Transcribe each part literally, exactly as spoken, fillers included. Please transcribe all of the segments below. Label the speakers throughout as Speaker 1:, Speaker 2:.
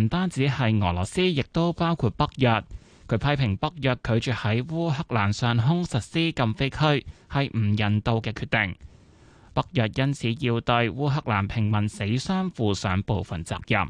Speaker 1: 唔單止係俄羅斯，亦都包括北約。佢批評北約拒絕喺烏克蘭上空實施禁飛區係唔人道嘅決定。北約因此要對烏克蘭平民死傷負上部分責任。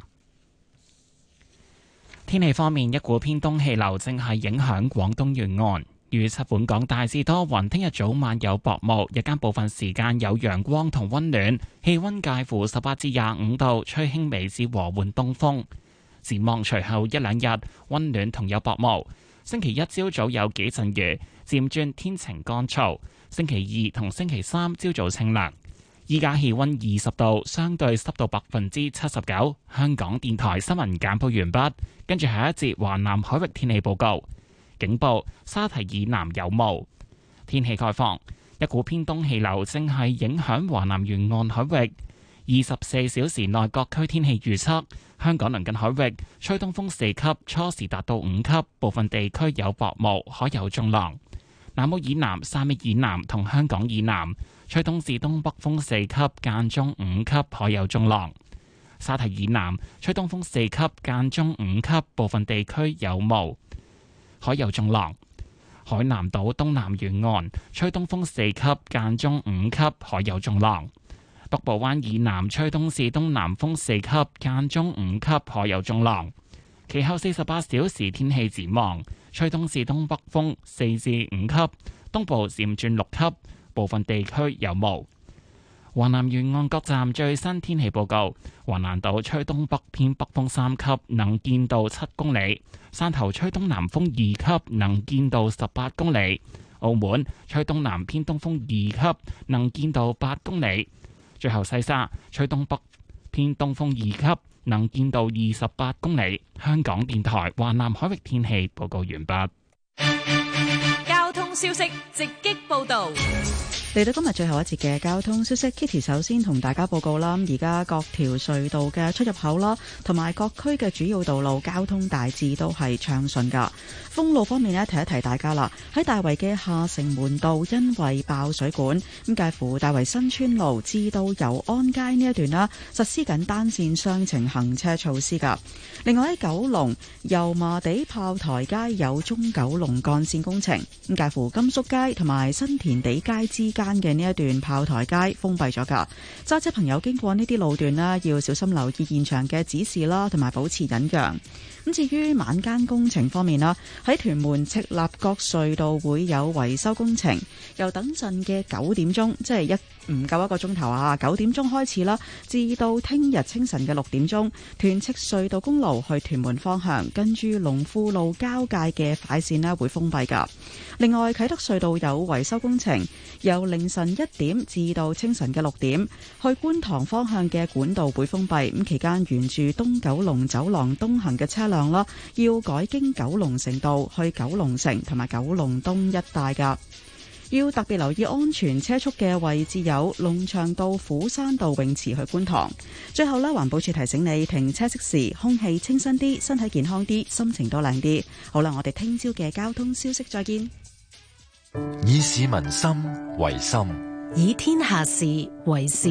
Speaker 1: 天氣方面，一股偏東氣流正係影響廣東沿岸，預測本港大致多雲，聽日早晚有薄霧，日間部分時間有陽光同溫暖，氣溫介乎十八至廿五度，吹輕微至和緩東風。展望隨後一兩日溫暖同有薄霧，星期一朝早有幾陣雨，漸轉天晴乾燥。星期二同星期三朝早清涼。依家氣溫二十度，相對濕度百分之七十九。香港電台新聞簡報完畢，跟住下一節華南海域天氣報告。警報：沙堤以南有霧。天氣概況：一股偏東氣流正係影響華南沿岸海域。二十四小時內各區天氣預測：香港鄰近海域吹東風四級，初時達到五級，部分地區有薄霧，海有中浪。南澳以南、汕尾以南同香港以南吹東至東北風四級，間中五級，海有中浪。沙堤以南吹東風四級，間中五級，部分地區有霧，海有中浪。海南島東南沿岸吹東風四級，間中五級，海有中浪。北部灣以南吹東至東南風四級，間中五級，海有中浪。其後四十八小時天氣展望，吹東至東北風四至五級，東部漸轉六級，部分地區有霧。華南沿岸各站最新天氣報告：華南島吹東北偏北風三級，能見度七公里；汕頭吹東南風二級，能見度十八公里；澳門吹東南偏東風二級，能見度八公里。最後西沙吹東北偏東風二級，能見度二十八公里。香港電台華南海域天氣報告完畢。
Speaker 2: 交通消息直擊報道。
Speaker 3: 嚟到今日最後一節嘅交通消息 ，Kitty 首先同大家報告啦。而家各條隧道嘅出入口啦，同埋各區嘅主要道路交通大致都係暢順噶。封路方面呢，提一提大家啦。喺大圍嘅下城門道，因為爆水管，咁介乎大圍新村路至到油安街呢一段啦，實施緊單線雙程行車措施噶。另外喺九龍油麻地炮台街有中九龍幹線工程，咁介乎甘肅街同埋新田地街之間嘅呢一段炮台街封閉咗噶，揸車朋友經過呢啲路段啦，要小心留意現場嘅指示啦，同埋保持忍讓。咁至於晚間工程方面啦，喺屯門赤鱲角隧道會有維修工程，由等陣嘅九點鐘，即係一唔夠一個鐘頭啊，九點鐘開始啦，至到聽日清晨嘅六點鐘，屯赤隧道公路去屯門方向，跟住龍富路交界嘅快線咧會封閉噶。另外啟德隧道有維修工程，由凌晨一點至到清晨嘅六點，去觀塘方向嘅管道會封閉。咁期間沿住東九龍走廊東行嘅車輛啦，要改經九龍城道去九龍城同埋九龍東一帶噶。要特別留意安全車速嘅位置有龍翔道、虎山道泳池去觀塘。最後呢，環保署提醒你停車熄匙，空氣清新啲，身體健康啲，心情都靚啲。好啦，我哋聽朝嘅交通消息再見。
Speaker 4: 以市民心為心，
Speaker 2: 以天下事為事。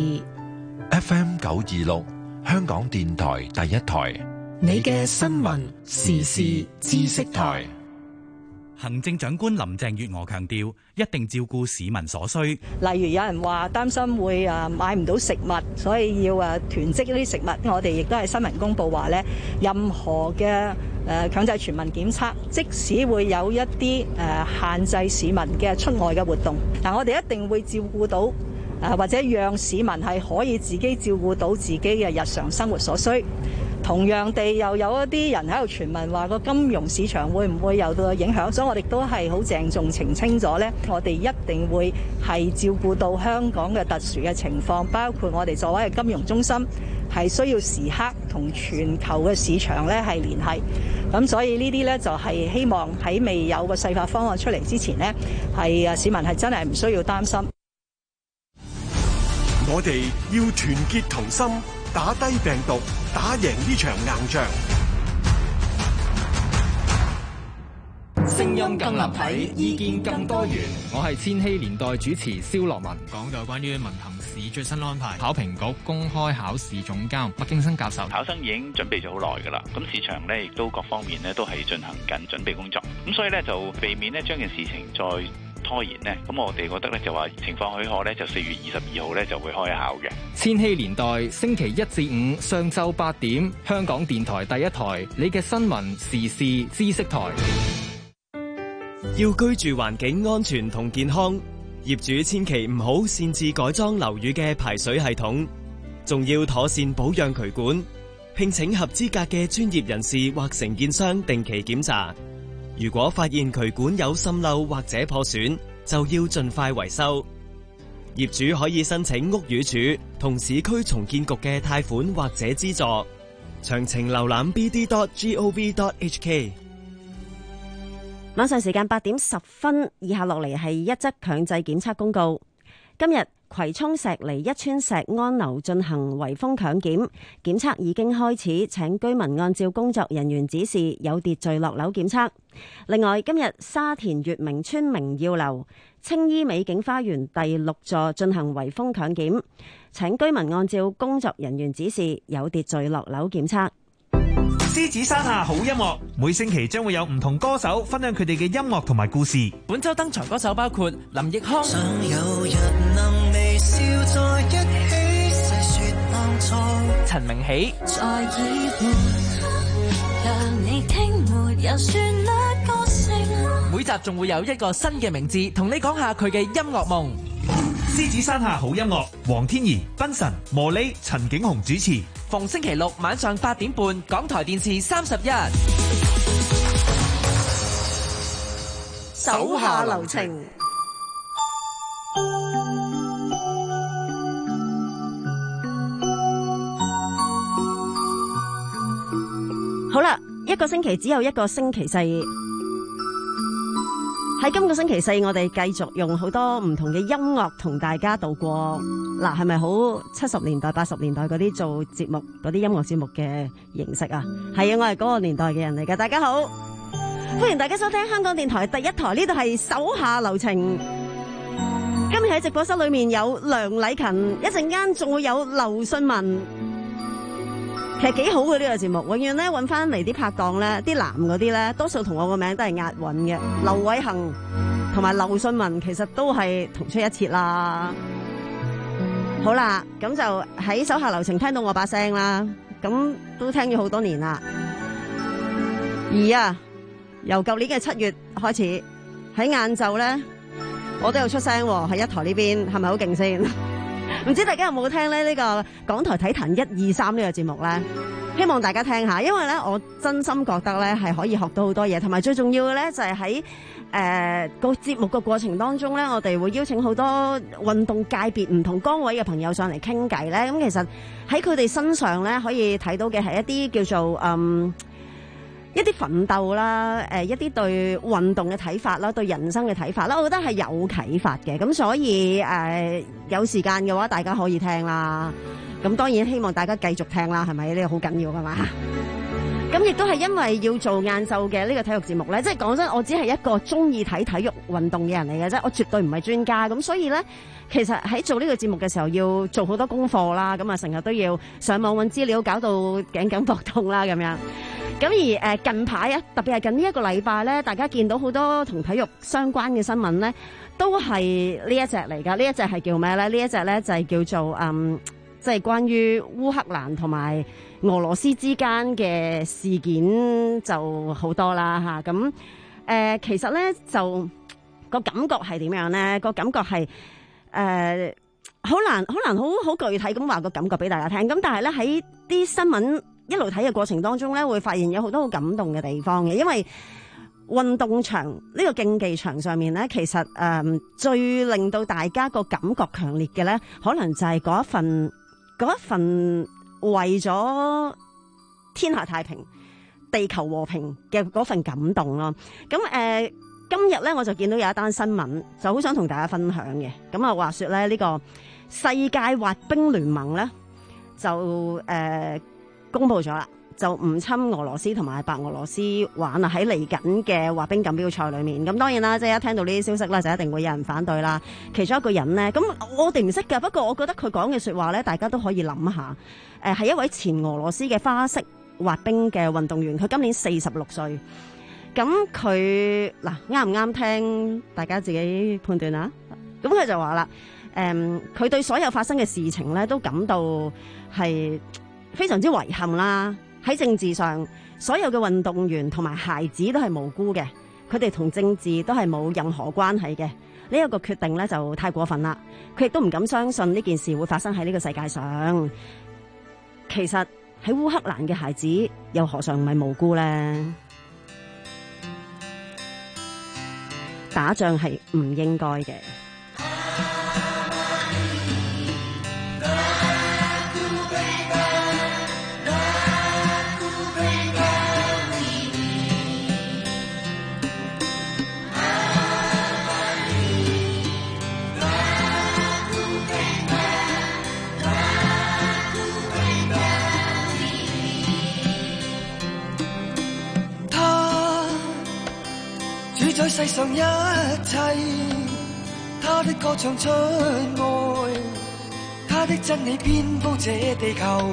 Speaker 4: F M 九二六，香港電台第一台，
Speaker 2: 你嘅新聞時事知識台。
Speaker 5: 行政長官林鄭月娥強調，一定照顧市民所需。
Speaker 6: 例如有人話擔心會誒買唔到食物，所以要誒囤積呢啲食物。我哋亦都係新聞公佈話咧，任何嘅誒強制全民檢測，即使會有一啲誒限制市民嘅出外嘅活動，但我哋一定會照顧到誒或者讓市民係可以自己照顧到自己嘅日常生活所需。同樣地，又有一啲人喺度傳聞話個金融市場會唔會有到影響，所以我哋都係好鄭重澄清咗呢，我哋一定會係照顧到香港嘅特殊嘅情況，包括我哋作為嘅金融中心係需要時刻同全球嘅市場咧係聯繫。咁所以呢啲呢，就係希望喺未有個細化方案出嚟之前呢，係市民係真係唔需要擔心。
Speaker 7: 我哋要團結同心，打低病毒，打贏呢場硬仗。
Speaker 8: 聲音更立體，意見更多元。
Speaker 9: 我係千禧年代主持蕭樂文。
Speaker 10: 講到關於文憑試最新安排，
Speaker 9: 考評局公開考試總監麥敬生教授，
Speaker 11: 考生已經準備咗好耐㗎啦。咁市場呢亦都各方面呢都係進行緊準備工作。咁所以呢，就避免呢將件事情再拖延呢。咁我哋覺得呢，就話情況許可呢，就四月二十二號呢就會開考嘅。
Speaker 9: 千禧年代星期一至五上晝八點，香港電台第一台，你嘅新聞時事知識台。
Speaker 12: 要居住環境安全同健康，業主千祈唔好擅自改裝樓宇嘅排水系統，仲要妥善保養渠管，聘請合資格嘅專業人士或承建商定期檢查。如果發現渠管有滲漏或者破損，就要盡快維修。業主可以申請屋宇署同市區重建局嘅貸款或者資助，詳情瀏覽 b d dot gov dot h k。
Speaker 13: 晚上時間八點十分，以下落嚟係一則強制檢測公告。今日葵涌石梨一村石安樓進行圍封強檢，檢測已經開始，請居民按照工作人員指示有秩序落樓檢測。另外，今日沙田月明村明耀樓青衣美景花園第六座進行圍封強檢，請居民按照工作人員指示有秩序落樓檢測。
Speaker 14: 獅子山下好音樂，每星期將會有唔同歌手分享佢哋嘅音樂同埋故事。
Speaker 15: 本周登場歌手包括林奕匡、
Speaker 16: 想有日能微笑在一起，細說當初
Speaker 15: 陳明喜。
Speaker 16: 在耳畔讓你聽沒有旋律歌聲。
Speaker 15: 每集仲會有一個新嘅名字，同你講下佢嘅音樂夢。
Speaker 14: 獅子山下好音樂，黃天怡、賓神、莫莉、陳景鴻主持。
Speaker 15: 逢星期六晚上八點半，港台電視三十一。
Speaker 13: 手下留情。好啦，一個星期只有一個星期四。喺今個星期四，我哋繼續用好多唔同嘅音樂同大家度過。嗱，係咪好七十年代、八十年代嗰啲做節目嗰啲音樂節目嘅形式啊？係啊，我係嗰個年代嘅人嚟㗎。大家好，歡迎大家收聽香港電台第一台，呢度係手下留情。今日喺直播室裏面有梁禮勤，一陣間仲會有劉信文。其實幾好嘅呢個節目，永遠咧揾翻嚟啲拍檔咧，啲男嗰啲咧，多數同我個名都係押韻嘅。劉偉恒同埋劉信文其實都係同出一轍啦。好啦，咁就喺手下留情聽到我把聲啦，咁都聽咗好多年啦。而啊，由舊年嘅七月開始，喺晏晝咧，我都有出聲喎，喺一台呢邊，係咪好勁先？唔知大家有冇聽咧呢個港台體壇一二三呢個節目咧？希望大家聽下，因為咧我真心覺得咧係可以學到好多嘢，同埋最重要嘅咧就係喺誒個節目嘅過程當中咧，我哋會邀請好多運動界別唔同崗位嘅朋友上嚟傾偈咧。咁其實喺佢哋身上咧可以睇到嘅係一啲叫做嗯。一啲奮鬥啦，誒一啲對運動嘅睇法啦，對人生嘅睇法啦，我覺得係有啟發嘅。咁所以誒、呃、有時間嘅話，大家可以聽啦。咁當然希望大家繼續聽啦，係咪？呢個好緊要㗎嘛。咁亦都係因為要做晏晝嘅呢個體育節目咧，即係講真，我只係一個中意睇體育運動嘅人嚟嘅啫，我絕對唔係專家。咁所以咧，其實喺做呢個節目嘅時候要做好多功課啦，咁啊成日都要上網揾資料，搞到頸緊膊痛啦咁樣。咁而誒近排啊，特別係近呢一個禮拜咧，大家見到好多同體育相關嘅新聞咧，都係呢一隻嚟㗎。呢一隻係叫咩咧？呢一隻咧就係叫做嗯，即係關於烏克蘭同埋俄羅斯之間嘅事件就好多啦嚇。咁誒其實咧就個感覺係點樣咧？個感覺係誒好難好難好好具體咁話個感覺俾大家聽。咁但係咧喺啲新聞一路睇嘅過程當中咧，會發現有好多好感動嘅地方嘅，因為運動場呢個競技場上面咧，其實誒、呃、最令到大家個感覺強烈嘅咧，可能就係嗰一份嗰一份為咗天下太平、地球和平嘅嗰份感動咯。咁誒、呃、今日咧我就見到有一單新聞，就好想同大家分享嘅。咁啊話說咧，呢、呢個世界滑冰聯盟咧就誒。呃公布咗啦， 就唔侵俄羅斯同埋白俄羅斯玩啊！喺嚟緊嘅滑冰錦標賽裏面，咁當然啦，即係一聽到呢啲消息啦，就一定會有人反對啦。其中一個人呢，咁我哋唔識㗎，不過我覺得佢講嘅説話咧，大家都可以諗下。誒、呃，係一位前俄羅斯嘅花式滑冰嘅運動員，佢今年四十六歲。咁佢嗱啱唔啱聽，大家自己判斷啊！咁佢就話啦，誒、嗯，佢對所有發生嘅事情咧，都感到係非常之遺憾啦。喺政治上，所有嘅運動員同埋孩子都係無辜嘅，佢哋同政治都係冇任何關係嘅。呢、這、一個決定咧就太過分啦。佢亦都唔敢相信呢件事會發生喺呢個世界上。其實喺烏克蘭嘅孩子又何嘗唔係無辜呢？打仗係唔應該嘅。
Speaker 17: 在世上一切，他的歌唱出愛，他的真理遍佈這地球。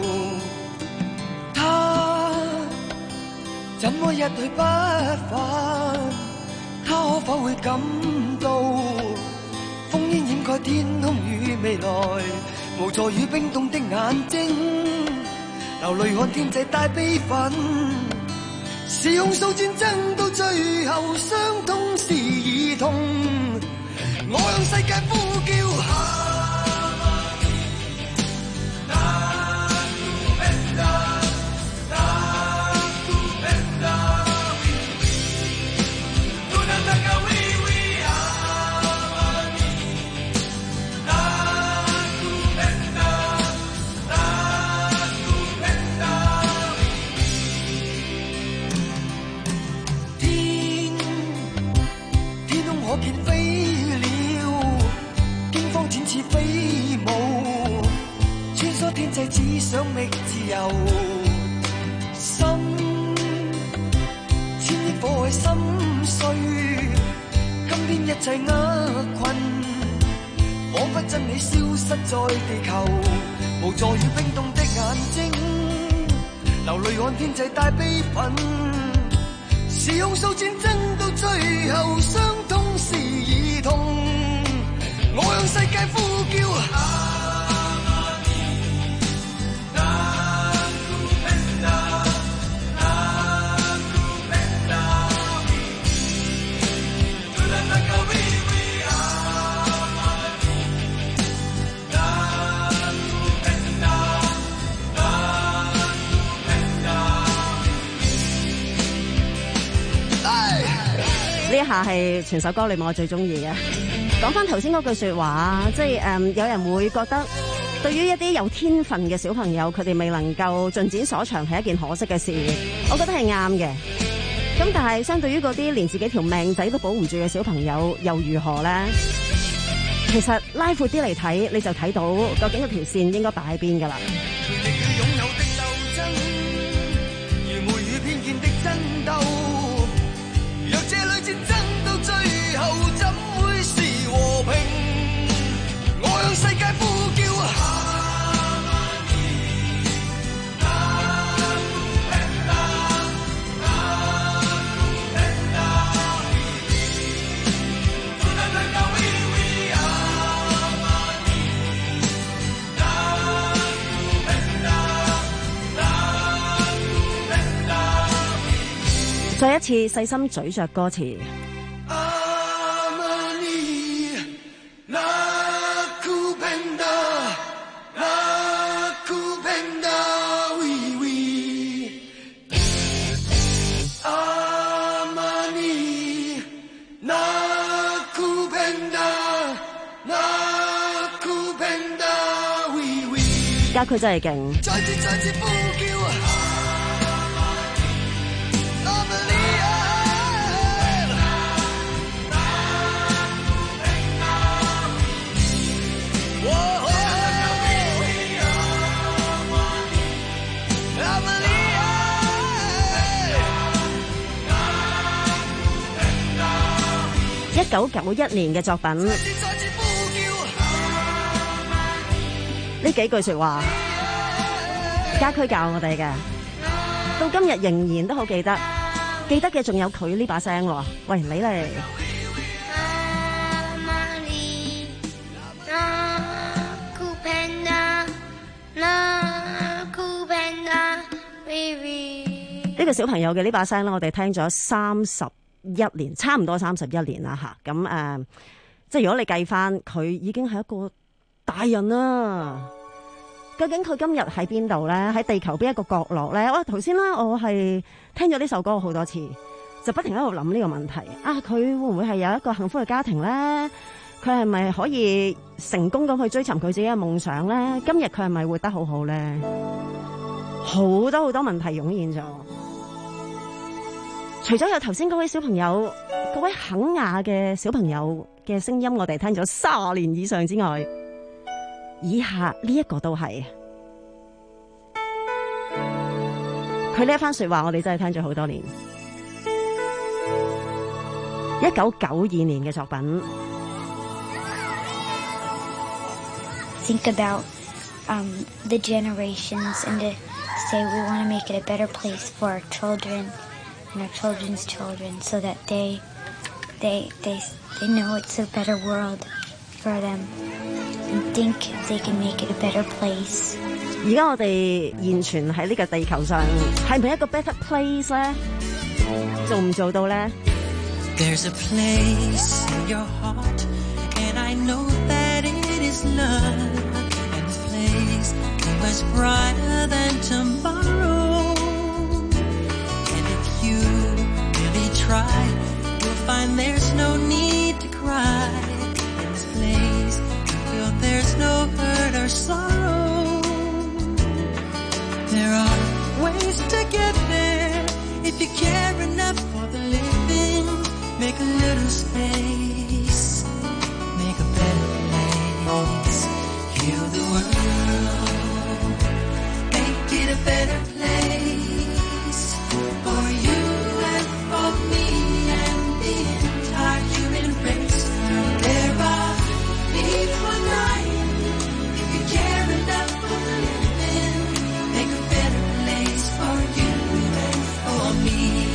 Speaker 17: 他怎麼一去不返？他可否會感到烽煙掩蓋天空與未來，無助與冰凍的眼睛，流淚看天際帶悲憤。是控訴戰爭到最後，傷痛是兒童。我向世界呼叫。只想覓自由，心千億火海心碎，今天一切厄困，彷彿真理消失在地球，無助與冰凍的眼睛，流淚看天際帶悲憤，是控訴戰爭到最後，傷痛是兒童，我向世界呼叫。
Speaker 13: 呢一下係全首歌裏面我最中意嘅。講翻頭先嗰句說話，即係誒、嗯，有人會覺得對於一啲有天分嘅小朋友，佢哋未能夠盡展所長係一件可惜嘅事。我覺得係啱嘅。咁但係相對於嗰啲連自己條命仔都保唔住嘅小朋友，又如何呢？其實拉闊啲嚟睇，你就睇到究竟嗰條線應該擺喺邊噶啦。
Speaker 17: 世界呼叫
Speaker 13: 再一次細心咀嚼歌詞。 家佢真係勁。
Speaker 17: 再次再次呼叫
Speaker 13: 一九九一年嘅作品。呢幾句說話，家駒教我哋嘅，到今日仍然都好記得。記得嘅仲有佢呢把聲喎。喂，你嚟。呢個小朋友嘅呢把聲咧，我哋聽咗三十一年，差唔多三十一年啦吓。咁誒、呃，即係如果你計翻，佢已經係一個大人啦。究竟佢今日喺邊度咧？喺地球邊一個角落咧？哇！頭先咧，我係聽咗呢首歌好多次，就不停喺度諗呢個問題。啊，佢會唔會係有一個幸福嘅家庭咧？佢係咪可以成功咁去追尋佢自己嘅夢想咧？今日佢係咪活得好好咧？好多好多問題湧現咗。除咗有頭先嗰位小朋友、嗰位肯亞嘅小朋友嘅聲音，我哋聽咗卅年以上之外，以下呢一個都係佢呢一番說話，我哋真係聽咗好多年。一九九二年嘅作品。
Speaker 18: Think about um, the generations and to say we want to make it a better place for our children and our children's children, so that they they they they know it's a better world for them and think they can make it a better place.
Speaker 13: 而家我哋現存喺呢個地球上，係咪一個 better place 咧？做唔做到咧？
Speaker 19: There's a place in your heart, and I know that it is love, and this place is much brighter than tomorrow. And if you really try, you'll find there's no need to cry. In this place, you feel there's no hurt or sorrow. There are ways to get there if you care enough for the living. Make a little space, make a better place. Heal the world, make it a better place for you and for me and the entire human race. There are people dying. If you care enough for the living, make a better place for you and for me.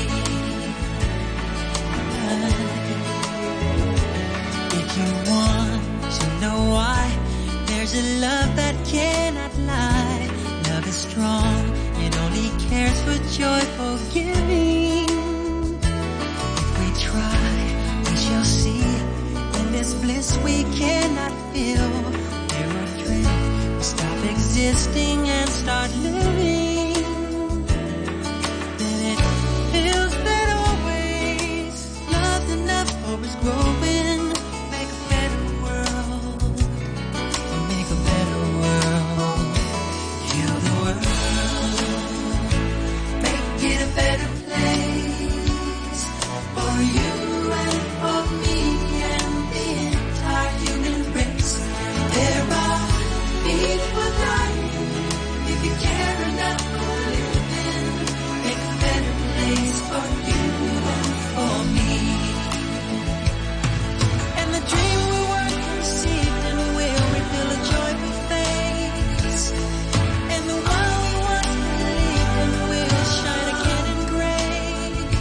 Speaker 19: If you want to know why, there's a love that cannot lie. Love is strong, it only cares for joyful giving. If we try, we shall see. In this bliss we cannot feel. There are dreams, we stop existing and start living. Then it feels that always love's enough, hope is growing. Make a better world, make a better world. Heal the world, make it a better place for you and for me and the entire human race. There are people dying. If you care enough for living, make a better place for you and for me. And the dream we were conceived and will reveal a joyful face. And the one we once believed in will shine again in grace.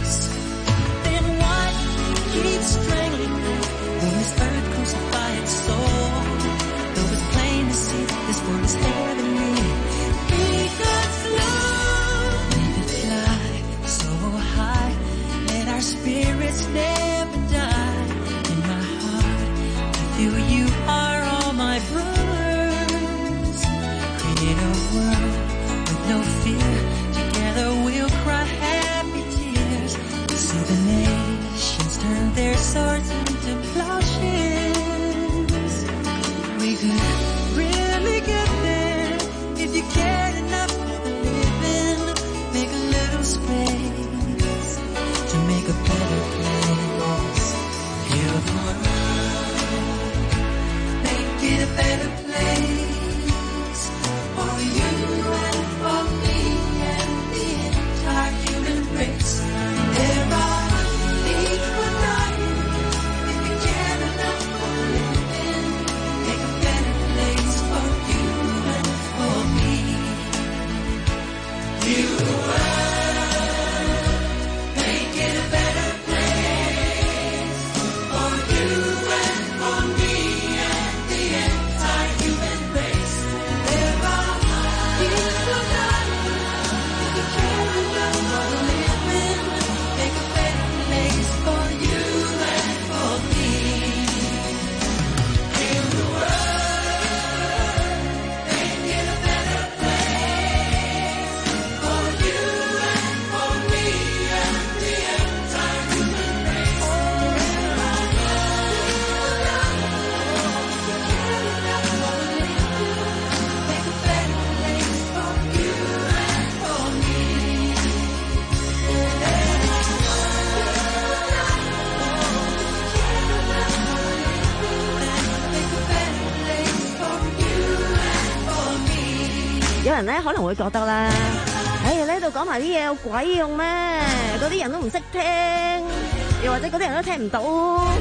Speaker 13: 人咧可能會覺得咧，哎呢度講埋啲嘢有鬼用咩？嗰啲人都唔識聽，又或者嗰啲人都聽唔到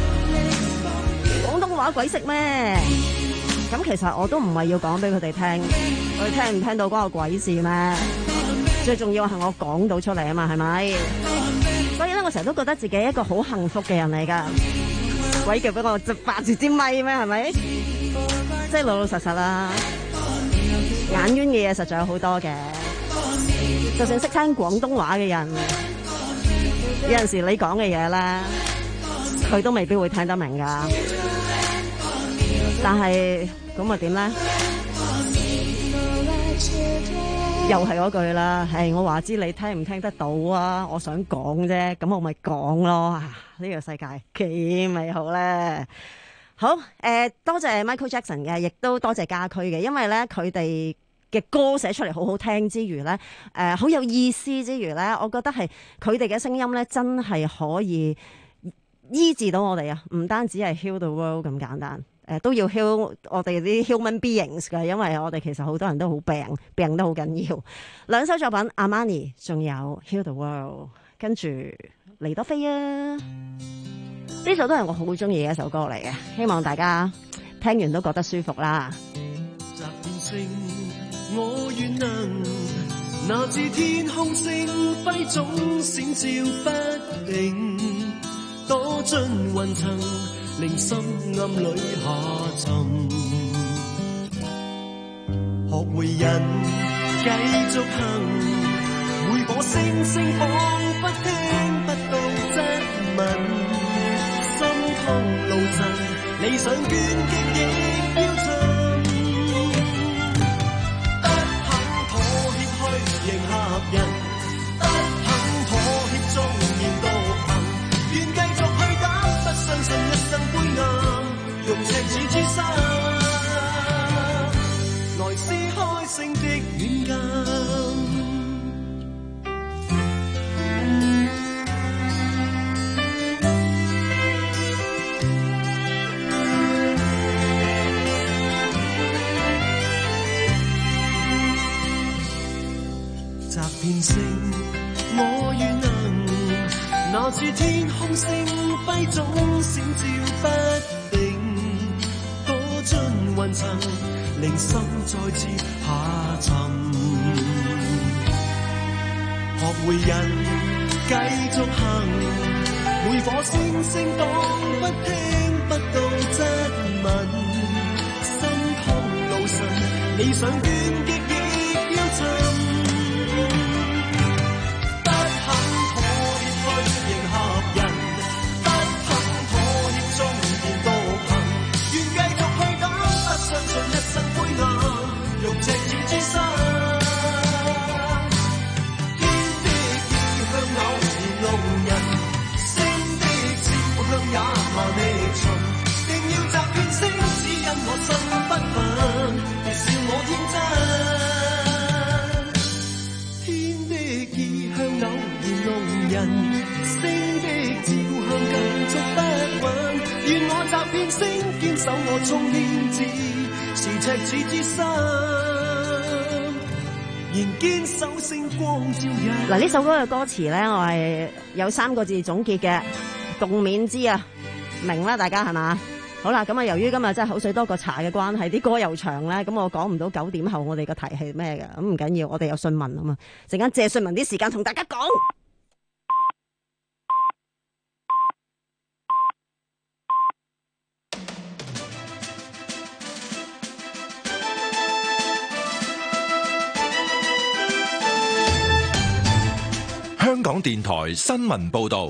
Speaker 13: 廣東話，鬼識咩？咁其實我都唔係要講俾佢哋聽，佢聽唔聽到關我鬼事咩？最重要係我講到出嚟啊嘛，係咪？所以咧，我成日都覺得自己一個好幸福嘅人嚟噶。鬼叫俾我霸住支咪咩？係咪？即係老老實實啦。眼冤嘅嘢實在有好多嘅，就算識聽廣東話嘅人，有陣時你講嘅嘢咧，佢都未必會聽得明噶。但係咁啊點咧？又係嗰句啦，係我話知你聽唔聽得到啊？我想講啫，咁我咪講咯。呢個世界幾美好咧！好，誒、呃，多謝 Michael Jackson 嘅，亦都多謝家駒嘅，因為咧佢哋嘅歌寫出嚟好好聽之餘咧，誒、呃，好有意思之餘咧，我覺得係佢哋嘅聲音咧，真係可以醫治到我哋啊！唔單止係 heal the world 咁簡單，誒、呃，都要 heal 我哋啲 human beings 㗎，因為我哋其實好多人都好病，病得好緊要。兩首作品 Amani 仲有 heal the world， 跟住黎多菲啊！呢首都係我好中意嘅一首歌嚟嘅，希望大家聽完都覺得舒服啦。
Speaker 17: 集變星，我願能拿住天空星輝總閃照不定，躲進雲層，令心暗裏下沉。學會人繼續行，每顆星星彷彿聽不到質問。心痛路程，理想倦極亦標準，不肯妥協去迎合人，不肯妥協縱然獨行，願繼續去打，不相信一生灰暗，用赤子之心，來撕開星的軟禁。集變星，我願能拿住天空星輝總閃照不定，躲進雲層，令心再次下沉。學會人繼續行，每顆星星彷彿聽不到質問，心痛路神，理想倦極亦標準。守我縱然自是赤子之心，仍堅守星光照日。
Speaker 13: 嗱，呢首歌嘅歌詞咧，我係有三個字總結嘅，共勉之啊，明啦，大家係嘛？好啦，咁啊，由於今日真係口水多過茶嘅關係，啲歌又長咧，咁我講唔到九點後我哋個題係咩嘅，咁唔緊要，我哋有信文啊嘛，陣間借信文啲時間同大家講。
Speaker 4: 香港電台新聞報道，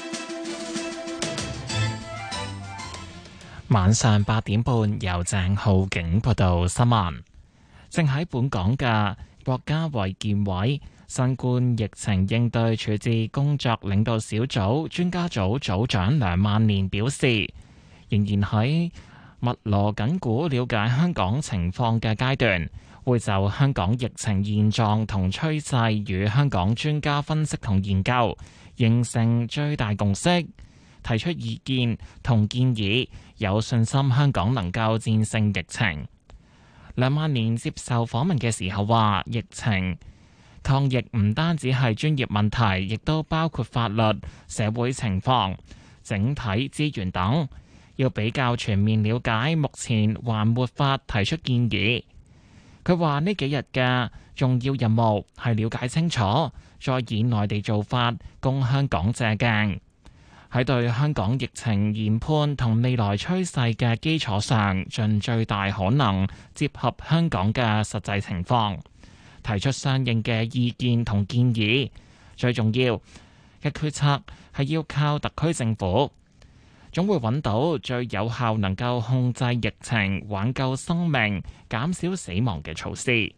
Speaker 1: 晚上八點半由鄭浩景報道新聞。正喺本港嘅國家衛健委新冠疫情應對處置工作領導小組專家組組長梁萬年表示，仍然喺密鑼緊鼓了解香港情況嘅階段，會就香港疫情現狀同趨勢與香港專家分析同研究，形成最大共識，提出意見同建議，有信心香港能夠戰勝疫情。 梁萬年接受訪問嘅時候話，疫情抗疫唔單止係專業問題，亦都包括法律、社會情況、整體資源等，要比較全面了解。目前還沒法提出建議。佢話呢幾日嘅重要任務係了解清楚，再以內地做法供香港借鏡。喺對香港疫情研判同未來趨勢嘅基礎上，盡最大可能結合香港嘅實際情況，提出相應嘅意見同建議。最重要嘅決策係要靠特區政府，總會揾到最有效能夠控制疫情、挽救生命、減少死亡嘅措施。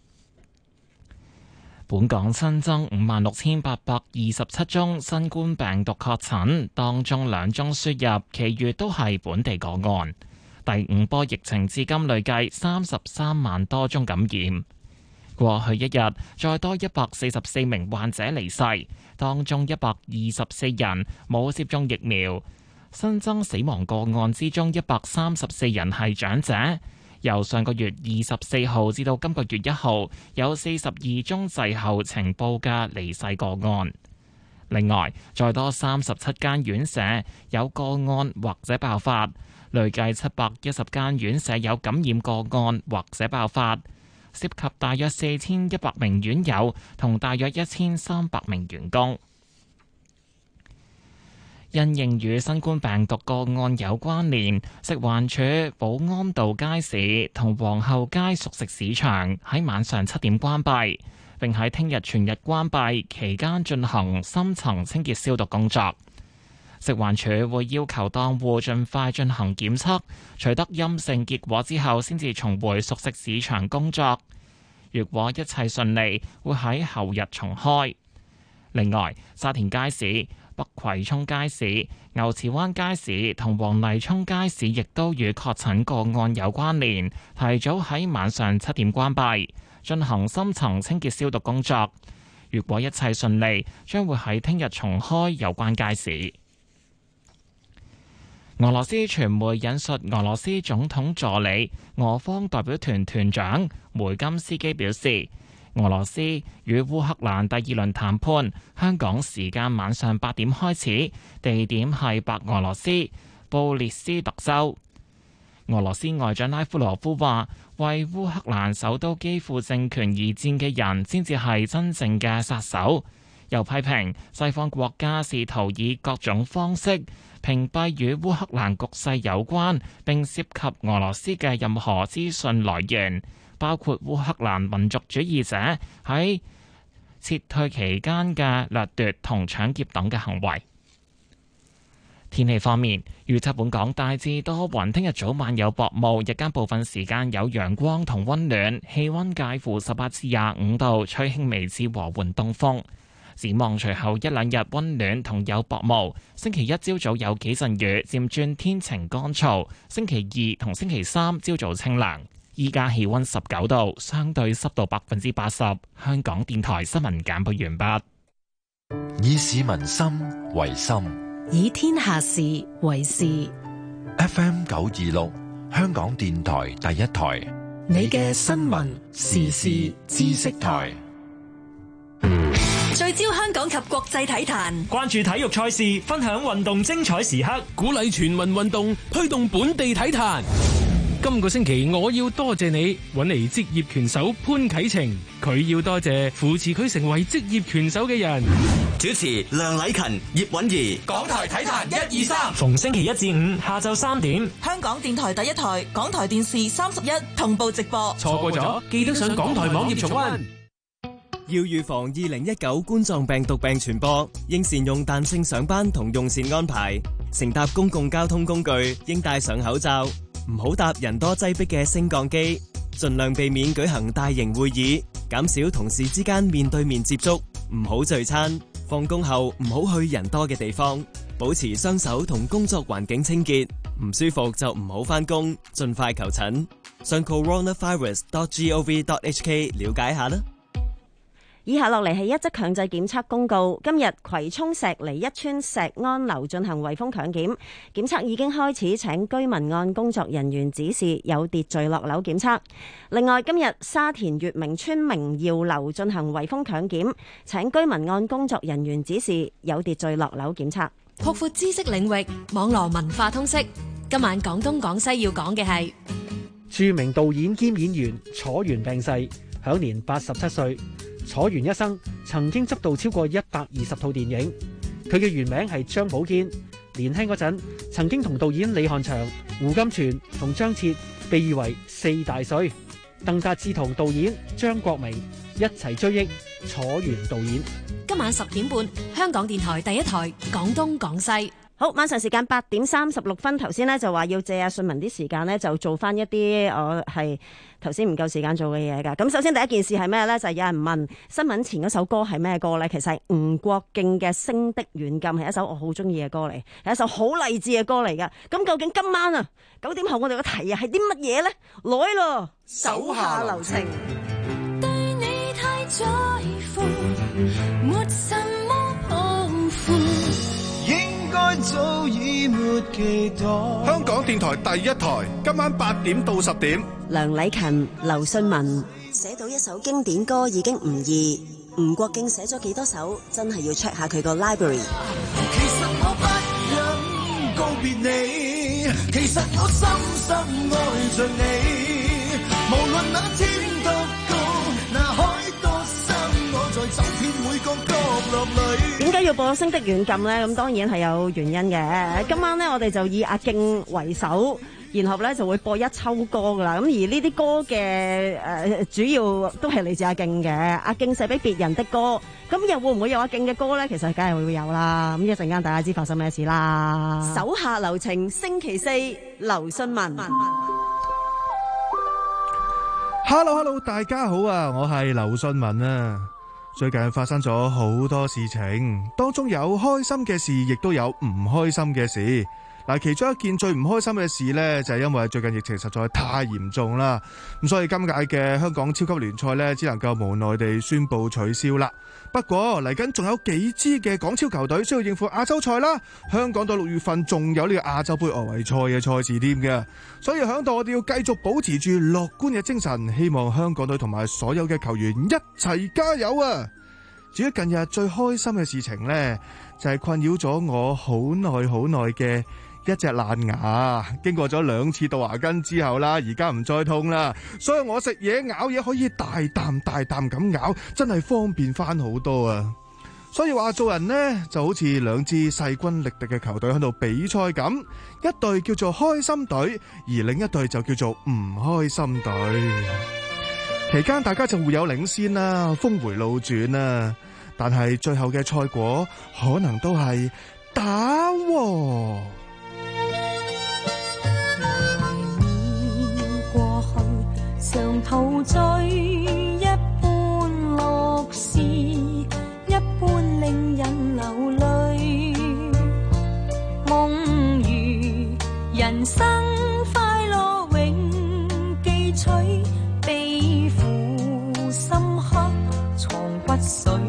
Speaker 1: 本港新增五萬六千八百二十七宗新冠病毒確診，當中兩宗輸入，其餘都係本地個案。第五波疫情至今累計三十三萬多宗感染。過去一日再多一百四十四名患者離世，當中一百二十四人冇接種疫苗。新增死亡個案之中，一百三十四人係長者。由上個月二十四號至到今個月一號，有四十二宗滯後呈報嘅離世個案。另外，再多三十七間院舍有個案或者爆發，累計七百一十間院舍有感染個案或者爆發，涉及大約四千一百名院友同大約一千三百名員工。因應與新冠病毒個案有關聯，食環署寶安道街市同皇后街熟食市場喺晚上七點關閉，並喺聽日全日關閉，期間進行深層清潔消毒工作。食環署會要求檔戶盡快進行檢測，取得陰性結果之後先至重回熟食市場工作。如果一切順利，會喺後日重開。另外，沙田街市、北葵涌街市、牛池灣街市同黃泥涌街市亦都與確診個案有關聯，提早喺晚上七點關閉，進行深層清潔消毒工作。如果一切順利，將會喺聽日重開有關街市。俄羅斯傳媒引述俄羅斯總統助理、俄方代表團團長梅金斯基表示，俄羅斯與烏克蘭第二輪談判，香港時間晚上八點開始，地點係白俄羅斯布列斯特州。俄羅斯外長拉夫羅夫話，為烏克蘭首都基輔政權而戰嘅人先至係真正嘅殺手，又批評西方國家試圖以各種方式屏蔽與烏克蘭局勢有關並涉及俄羅斯嘅任何資訊來源，包括烏克蘭民族主義者喺撤退期間嘅掠奪同搶劫等嘅行為。天氣方面，預測本港大致多雲，聽日早晚有薄霧，日間部分時間有陽光同溫暖，氣溫介乎十八至廿五度，吹輕微至和緩東風。展望隨後一兩日溫暖同有薄霧，星期一朝早有幾陣雨，漸轉天晴乾燥。星期二同星期三朝早清涼。依家氣溫十九度，相對濕度百分之八十。香港電台新聞簡報完畢。
Speaker 4: 以市民心為心，
Speaker 20: 以天下事為事。
Speaker 4: F M 九二六，香港電台第一台，
Speaker 20: 你嘅新聞時事知識台。
Speaker 2: 聚焦香港及國際體壇，
Speaker 21: 關注體育賽事，分享運動精彩時刻，
Speaker 22: 鼓勵全民運動，推動本地體壇。今個星期我要多謝你搵嚟職業拳手潘啟程，佢要多謝扶持佢成為職業拳手嘅人。
Speaker 23: 主持梁禮勤、葉韻儀，
Speaker 21: 港台體壇一二三，逢星期一至五下晝三點，
Speaker 15: 香港電台第一台、港台電視三十一同步直播。
Speaker 22: 錯過咗，記得上港台網頁重溫。
Speaker 12: 要預防二零一九冠狀病毒病傳播，應善用彈性上班同用膳安排。乘搭公共交通工具應戴上口罩，唔好搭人多擠迫嘅升降機，盡量避免舉行大型會議，減少同事之間面對面接觸，唔好聚餐。放工後唔好去人多嘅地方，保持雙手同工作環境清潔。唔舒服就唔好返工，盡快求診。上 coronavirus dot gov dot hk 了解下啦。
Speaker 13: 以下落嚟係一則強制檢測公告。今日葵涌石梨一村石安樓進行圍封強檢，檢測已經開始，請居民按工作人員指示有秩序落樓檢測。另外，今日沙田月明村明耀樓進行圍封強檢，請居民按工作人員指示有秩序落樓檢測。
Speaker 3: 擴闊知識領域，網絡文化通識。今晚廣東廣西要講嘅係
Speaker 5: 著名導演兼演員楚原病逝，享年八十七歲。楚原一生曾經執導超過一百二十套電影，佢嘅原名係張寶堅。年輕嗰陣曾經同導演李翰祥、胡金銓同張徹被譽為四大帥。鄧達志同導演張國明一齊追憶楚原導演。
Speaker 3: 今晚十點半，香港電台第一台廣東廣西。
Speaker 13: 好，晚上時間八點三十六分，頭先咧就話要借阿信文啲時間咧，就做翻一啲我係頭先唔夠時間做嘅嘢㗎。咁首先第一件事係咩咧？就係、是、有人問新聞前嗰首歌係咩歌咧？其實係吳國敬嘅《聲的軟禁》，係一首我好中意嘅歌嚟，係一首好勵志嘅歌嚟㗎。咁究竟今晚啊九點後我哋嘅題啊係啲乜嘢咧？來咯，手下留情。
Speaker 16: 對你太在乎，沒什麼抱負。
Speaker 17: 應該早已沒期待。
Speaker 7: 香港電台第一台，今晚八點到十點。
Speaker 13: 梁禮勤、劉信文寫到一首經典歌已經唔易，吳國敬寫咗幾多首，真係要 check 下佢個 library。
Speaker 17: 其實我不忍告別你，其實我深深愛着你，無論那天多高，那海多深，我在走遍每個角落裏。
Speaker 13: 點解要播《聲的軟禁》呢？咁當然係有原因嘅。今晚呢，我哋就以阿敬為首，然後呢就會播一抽歌噶啦。咁而呢啲歌嘅誒、呃，主要都係嚟自阿敬嘅。阿敬寫俾別人的歌，咁又會唔會有阿敬嘅歌呢？其實梗係會有啦。咁一陣間大家知發生咩事啦。手下留情，星期四，劉信文。
Speaker 6: Hello Hello， 大家好啊，我係劉信文啊。最近發生咗好多事情，當中有開心嘅事，亦都有唔開心嘅事。嗱，其中一件最唔開心嘅事呢，就係因為最近疫情實在太嚴重啦，咁所以今屆嘅香港超級聯賽呢，只能夠無奈地宣布取消啦。不過嚟緊仲有幾支嘅港超球隊需要應付亞洲賽啦，香港隊六月份仲有呢個亞洲盃外圍賽嘅賽事添嘅，所以響度我哋要繼續保持住樂觀嘅精神，希望香港隊同埋所有嘅球員一齊加油啊！至於近日最開心嘅事情呢，就係困擾咗我好耐好耐嘅一隻爛牙，經過咗兩次杜牙根之後啦，而家唔再痛啦，所以我食嘢咬嘢可以大啖大啖咁咬，真係方便翻好多啊！所以話做人呢，就好似兩支勢均力敵嘅球隊喺度比賽咁，一隊叫做開心隊，而另一隊就叫做唔開心隊。期間大家就互有領先啦，峰回路轉啦，但係最後嘅賽果可能都係打和。
Speaker 16: 過去常陶醉一般樂事，一般令人流淚，夢如人生快樂永記取，悲苦深刻藏骨髓。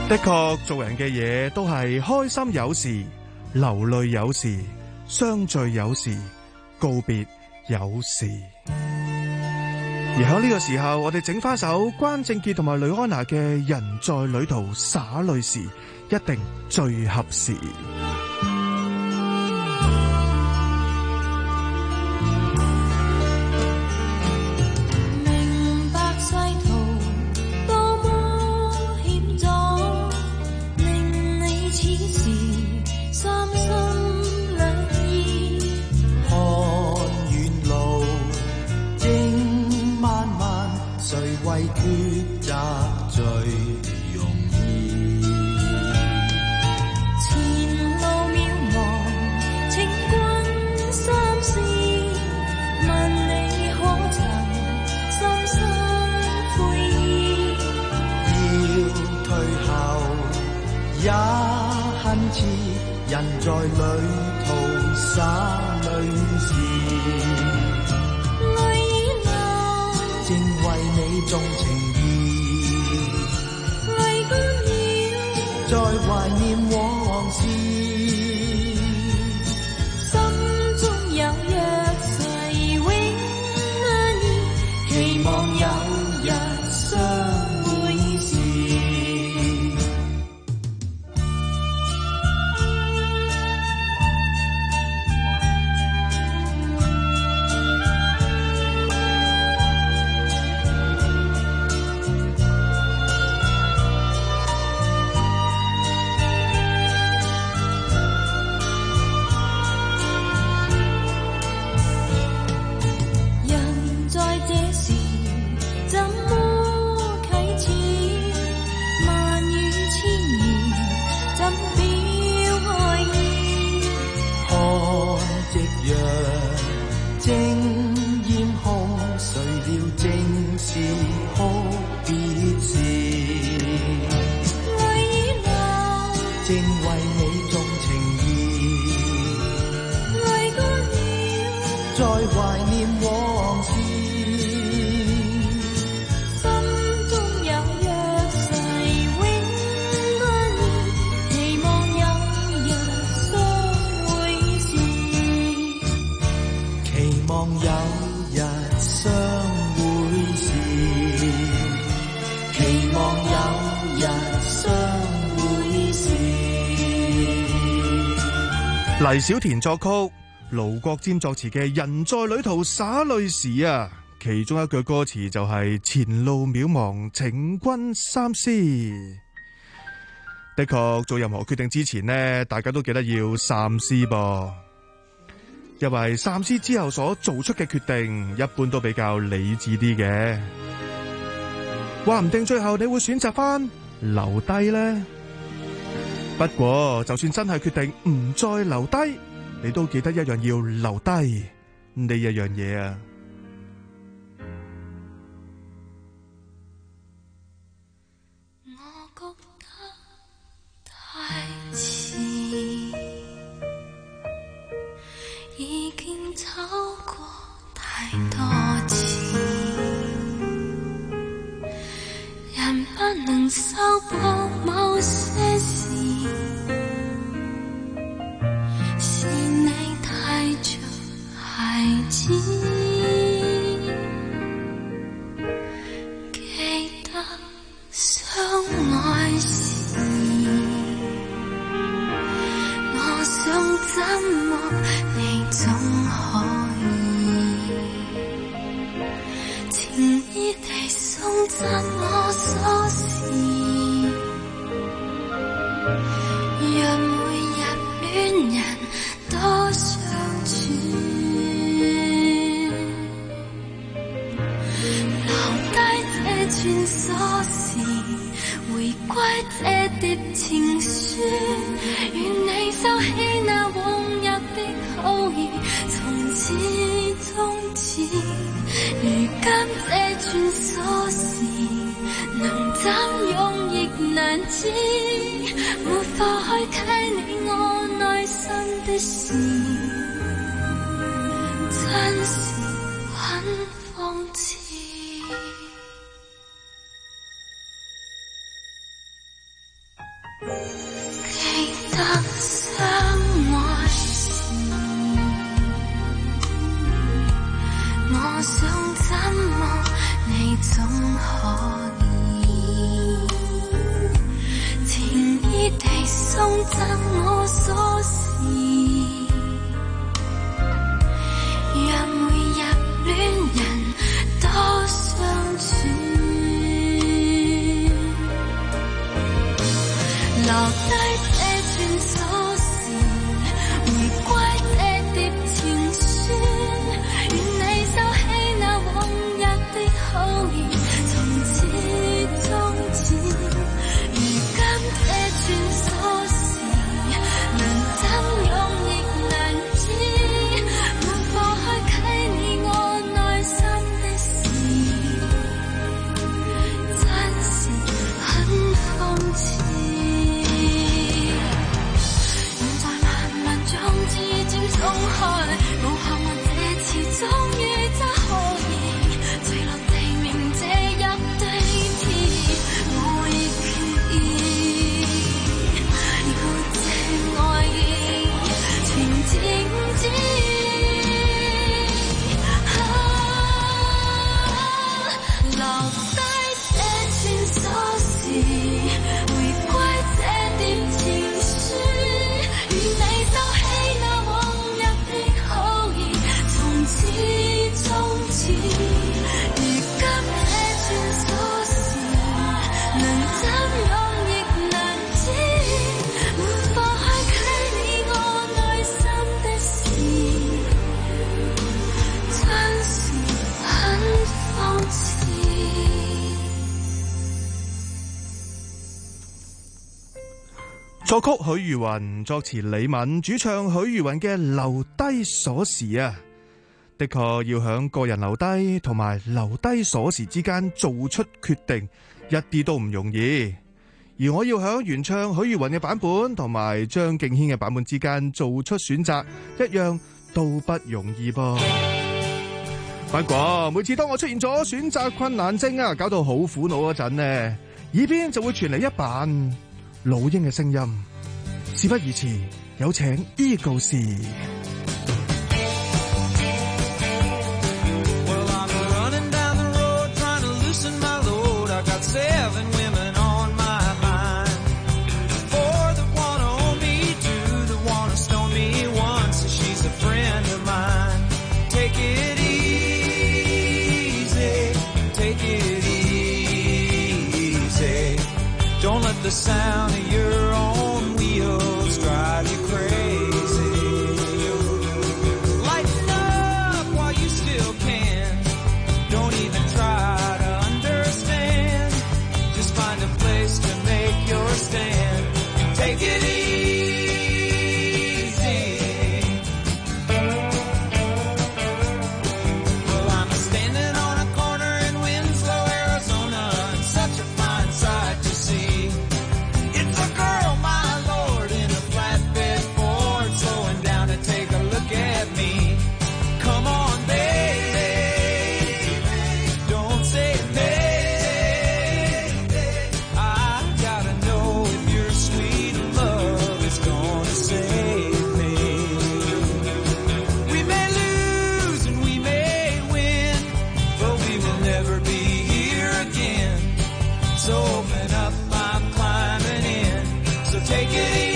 Speaker 6: 的確，做人嘅嘢都係開心有時，流淚有時，相聚有時，告別有時。而喺呢個時候，我哋整翻首關正傑同埋呂安娜嘅《人在旅途灑淚時》，一定最合時。
Speaker 17: 人在旅途灑淚時，淚已流，正為你種情意，淚乾了，再懷念往事，心中有約誓永難移，期望有日相會時。
Speaker 6: 黎小田作曲，盧國沾作詞嘅《人在旅途灑淚時》啊，其中一句歌詞就係前路渺茫，請君三思。的確，做任何決定之前呢，大家都記得要三思噃，因為三思之後所做出嘅決定，一般都比較理智啲嘅。話唔定最後你會選擇翻留低呢。不過，就算真係決定唔再留低，你都記得一樣要留低呢一樣嘢啊！
Speaker 16: 我覺得太遲，已經走過太多次，人不能修補某些事。是你太像孩子，記得相愛時，我想怎麼你總可以情意地送贈我鎖匙，讓每日戀人多相處，留低這串鎖匙，回歸這疊情書，願你收起那往日的好意，從此終止。如今這串鎖匙，能怎用亦難知，沒法開啟你我內心的事，真是很諷刺。
Speaker 6: 作曲許茹芸，作詞李敏，主唱許茹芸嘅留低鎖匙啊，的確要響個人留低同埋留低鎖匙之間做出決定，一啲都唔容易。而我要響原唱許茹芸嘅版本同埋張敬軒嘅版本之間做出選擇，一樣都不容易噃。不過每次當我出現咗選擇困難症啊，搞到好苦惱嗰陣呢，耳邊就會傳嚟一版老鷹嘅聲音。事不宜遲，有請 Eagles。
Speaker 8: The sound of your own wheels drive you crazy. Lighten up while you still can. Don't even try to understand. Just find a place to make your stand. Take it easy. Well, I'm standing on a corner in Winslow, Arizona, and such a fine sight to see. Girl, my lord, in a flatbed Ford, slowing down to take a look at me. Come on, baby, don't say maybe. I gotta know if your sweet love is gonna save me. We may lose and we may win, but we will never be here again. So open up, I'm climbing in. So take it easy.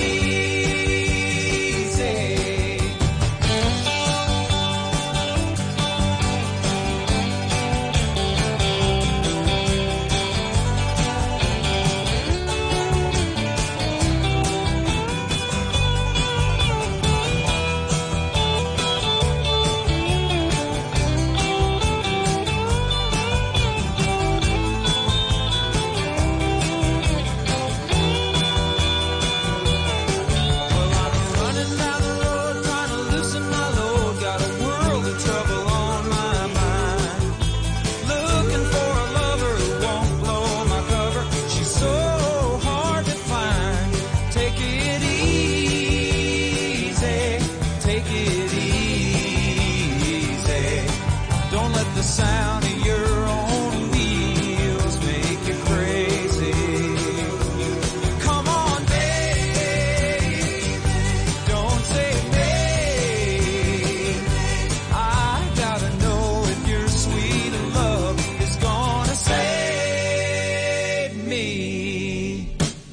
Speaker 8: Sound of your own wheels make you crazy. Come on, baby, don't say maybe. I gotta know if your sweet love is gonna save me.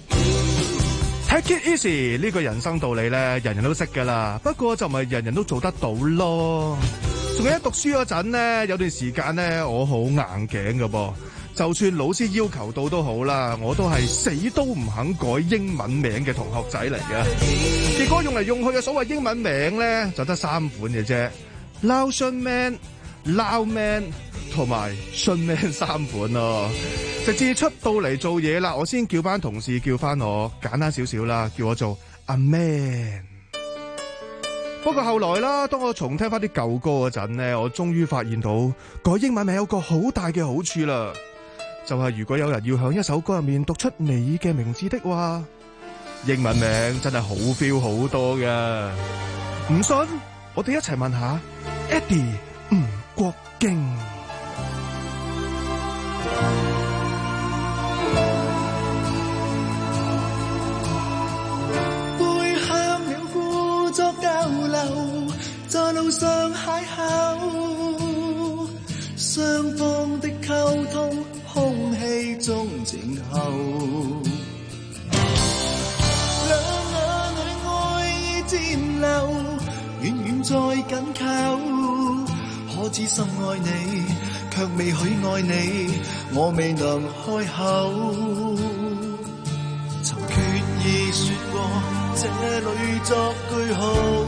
Speaker 6: Take it easy 呢個人生道理咧，人人都識噶啦，不過就唔係人人都做得到咯。仲有喺讀書嗰陣咧，有段時間咧，我好硬頸噶噃，就算老師要求到都好啦，我都係死都唔肯改英文名嘅同學仔嚟嘅。結果用嚟用去嘅所謂英文名咧，就得三款嘅啫 ，Lao Shun Man、Lao Man 同埋 Shun Man 三款咯。直至出到嚟做嘢啦，我先叫班同事叫翻我簡單少少啦，叫我做阿 Man。不過後來啦，當我重聽翻啲舊歌嗰陣呢，我終於發現到改英文名有個好大嘅好處啦，就係如果有人要響一首歌入面讀出你嘅名字的話，英文名真係好 feel 好多㗎。唔信，我哋一齊問下 Eddie 吳國敬。
Speaker 10: 作交流，在路上邂逅，雙方的溝通，空氣中靜候。兩眼裏愛意漸流，遠遠再緊扣。可知深愛你，卻未許愛你，我未能開口。曾決意說過。這裏作句號，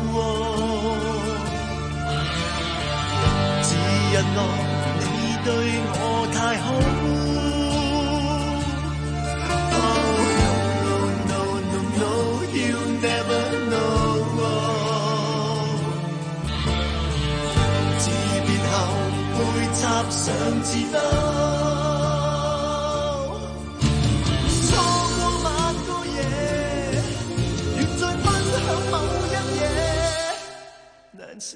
Speaker 10: 只因愛你對我太好。Oh no no no no no， 要常自鬥，錯過萬個夜，願再分享某一夜。Nancy。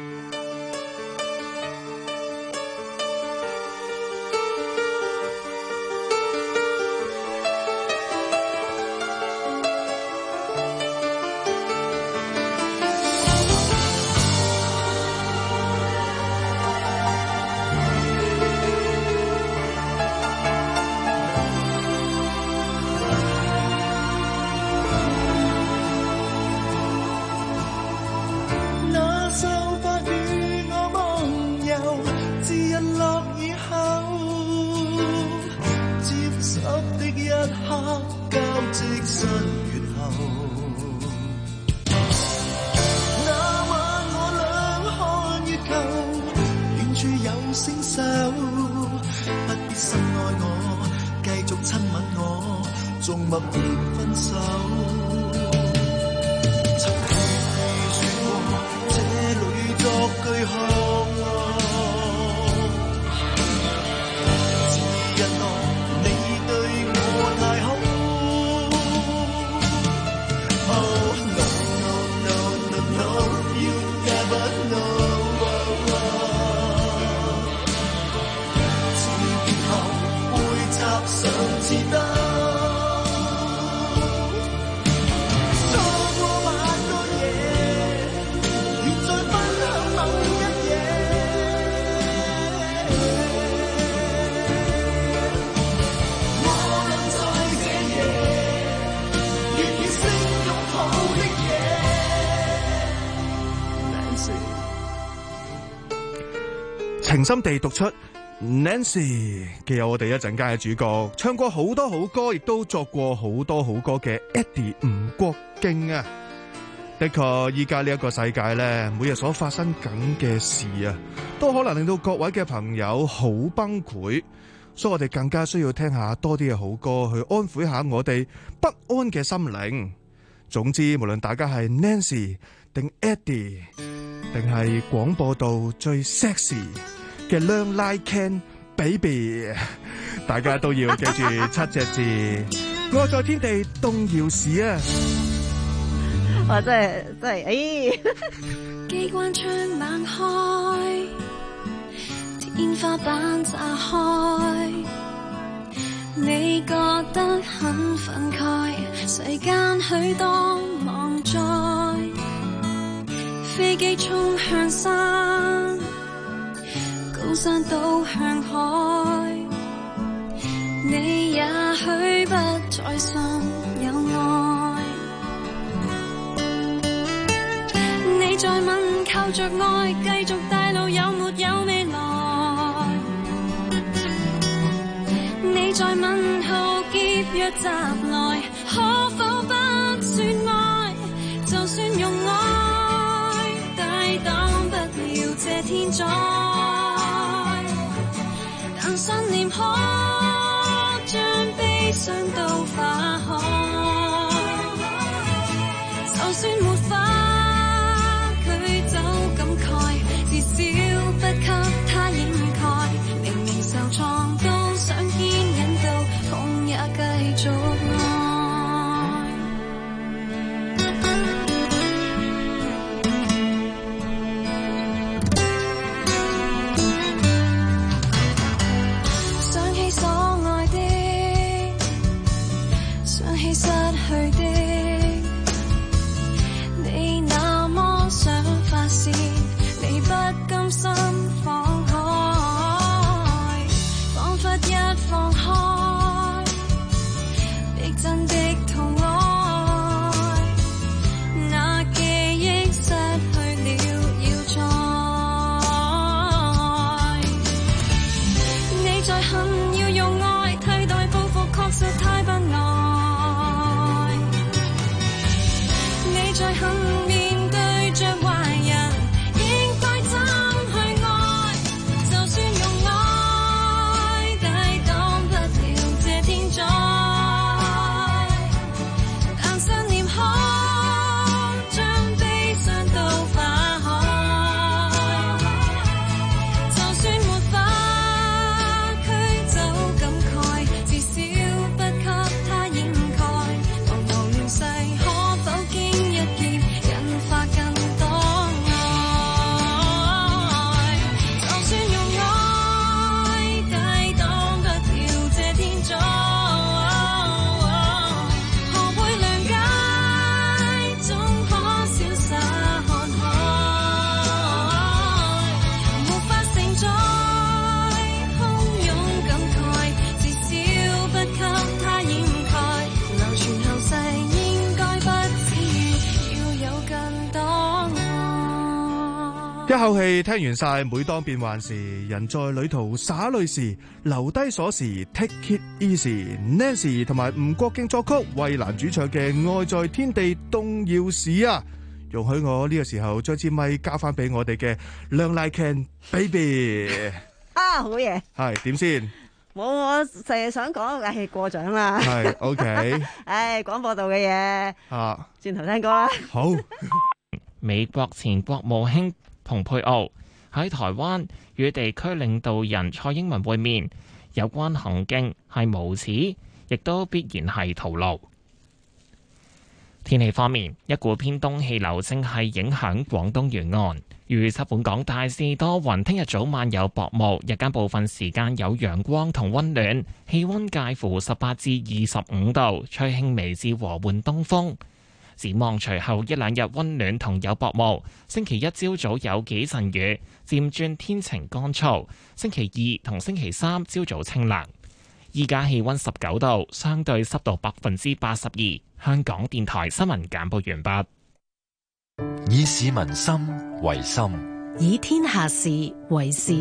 Speaker 6: 情深地讀出 Nancy， 既有我哋一陣間嘅主角，唱過好多好歌，亦都作過好多好歌嘅 Eddie 吳國敬啊。的確，依家呢一個世界咧，每日所發生緊嘅事啊，都可能令到各位嘅朋友好崩潰，所以我哋更加需要聽下多啲嘅好歌，去安撫下我哋不安嘅心靈。總之，無論大家係 Nancy 定 Eddie， 定係廣播道最 sexy嘅 Learn Like Can Baby， 大家都要記住七隻字，愛在天地動搖時啊！
Speaker 13: 哇，真係真係，哎！
Speaker 16: 機關窗猛開，天花板炸開，你覺得很憤慨，世間許多望在，飛機衝向山，高山倒向海，你也許不再信有愛。你再問靠着愛繼續帶路有沒有未來，你再問浩劫若襲來可否不說愛，就算用愛抵擋不了這天災，但信念可將悲傷都化開，就算沒法至少不給他掩蓋，明明受創都想牽引到痛也繼續愛。想起所愛的，想起失去的，你
Speaker 6: 一口氣聽完晒，每當變幻時，人在旅途灑淚時，留低鎖匙 Take it easy。Nancy 同埋吳國敬作曲，衛蘭主唱嘅《愛在天地動搖時》啊，容許我呢個時候將支咪交翻俾我哋嘅梁麗勤 baby。
Speaker 13: 啊，好嘢！
Speaker 6: 係點先？
Speaker 13: 冇，我成日想講嘅係過獎啦。
Speaker 6: 係 OK。
Speaker 13: 唉，廣播道嘅嘢
Speaker 6: 啊，
Speaker 13: 轉頭聽歌啦。
Speaker 6: 好。
Speaker 1: 美國前國務卿蓬佩奧喺台灣與地區領導人蔡英文會面，有關行徑係無恥，亦都必然係徒勞。天氣方面，一股偏東氣流正係影響廣東沿岸，預測本港大致多雲，聽日早晚有薄霧，日間部分時間有陽光同溫暖，氣溫介乎十八至二十五度，吹輕微至和緩東風。展望隨後一兩日溫暖同有薄霧，星期一朝早有幾陣雨，漸轉天晴乾燥。星期二同星期三朝早清涼。依家氣溫十九度，相對濕度百分之八十二。香港電台新聞簡報完畢。
Speaker 4: 以市民心為心，
Speaker 3: 以天下事為事。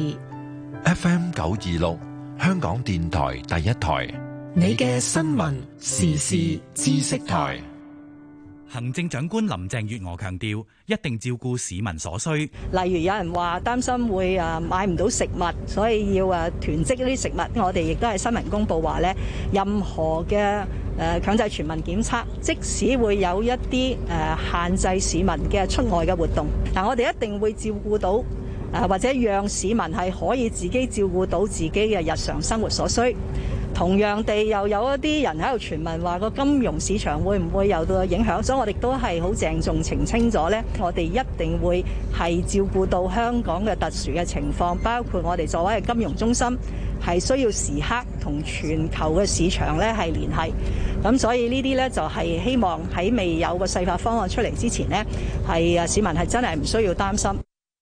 Speaker 4: F M 九二六，香港電台第一台，
Speaker 20: 你嘅新聞時事知識台。
Speaker 9: 行政長官林鄭月娥強調，一定照顧市民所需。
Speaker 11: 例如有人話擔心會啊買唔到食物，所以要啊囤積呢啲食物。我哋亦都係新聞公佈話咧，任何嘅誒強制全民檢測，即使會有一啲誒限制市民嘅出外嘅活動，但我哋一定會照顧到誒或者讓市民係可以自己照顧到自己嘅日常生活所需。同樣地，又有一啲人喺度傳聞話個金融市場會唔會有到影響，所以我哋都係好鄭重澄清咗呢，我哋一定會係照顧到香港嘅特殊嘅情況，包括我哋作為嘅金融中心係需要時刻同全球嘅市場呢係聯繫。咁所以呢啲呢，就係希望喺未有個細化方案出嚟之前呢，係市民係真係唔需要擔心。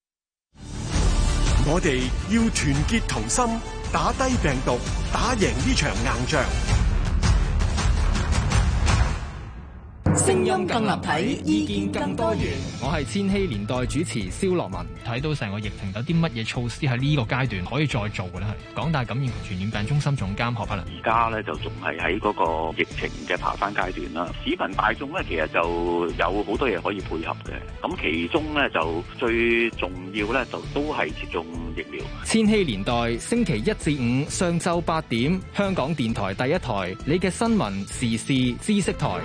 Speaker 7: 我哋要團結同心，打低病毒，打贏呢場硬仗。
Speaker 14: 聲音更立體，意見更多元。
Speaker 22: 我係千禧年代主持蕭樂文。睇到成個疫情有啲乜嘢措施喺呢個階段可以再做嘅咧？係港大感染及傳染病中心總監何柏良。
Speaker 24: 而家咧就仲係喺嗰個疫情嘅爬山階段啦。市民大眾咧其實就有好多嘢可以配合嘅。咁其中咧就最重要咧就都係接種疫苗。
Speaker 22: 千禧年代星期一至五上晝八點，香港電台第一台，你嘅新聞時事知識台。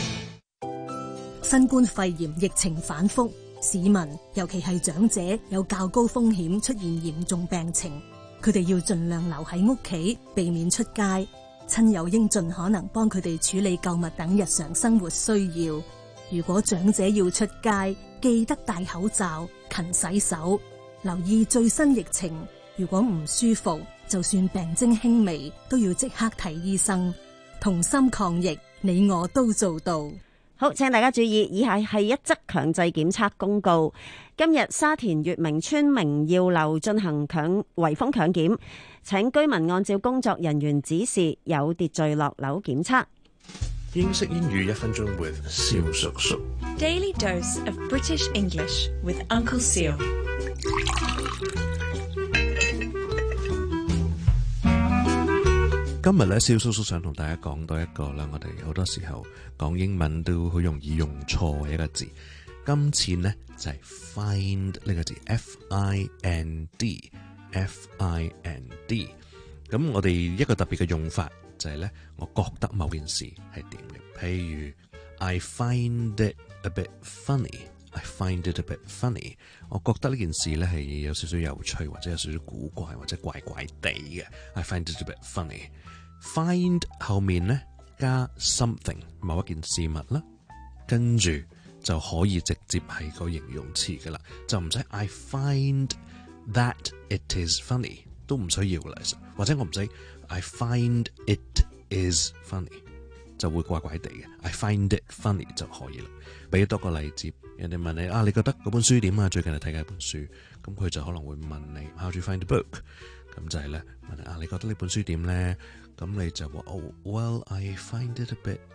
Speaker 25: 新冠肺炎疫情反覆，市民尤其係長者有較高風險出現嚴重病情，佢哋要盡量留喺屋企，避免出街。親友應盡可能幫佢哋處理購物等日常生活需要。如果長者要出街，記得戴口罩、勤洗手，留意最新疫情。如果唔舒服，就算病徵輕微，都要即刻睇醫生。同心抗疫，你我都做到。
Speaker 13: 好，請大家注意，以下係一則強制檢測公告。今日沙田月明村明耀樓進行強圍封強檢，請居民按照工作人員指示有秩序落樓檢測。
Speaker 26: 英式英語一分鐘 with 蕭叔叔。
Speaker 2: Daily dose of British English with Uncle Seal。
Speaker 26: 今日咧，蕭叔叔想同大家講多一個啦。我哋好多時候講英文都好容易用錯一個字。今次呢，就係 find 呢個字 ，F I N D，F I N D。咁我哋一個特別嘅用法就係咧，我覺得某件事係點嘅。譬如 I find it a bit funny，I find it a bit funny。我覺得呢件事咧係有少少有趣，或者有少少古怪，或者怪怪地嘅。I find it a bit funny。Find 後面咧加 something 某一件事物啦，跟住就可以直接係個形容詞噶啦，就唔使 I find that it is funny 都唔需要噶啦，或者我唔使 I find it is funny 就會怪怪地嘅 I find it funny 就可以啦。俾多個例子，人哋問你啊，你覺得嗰本書點啊？最近係睇緊一本書，咁佢就可能會問你 How do you find the book？ 咁就係咧問你啊，你覺得呢本書點咧？咁你就話哦 ，Well I find it a bit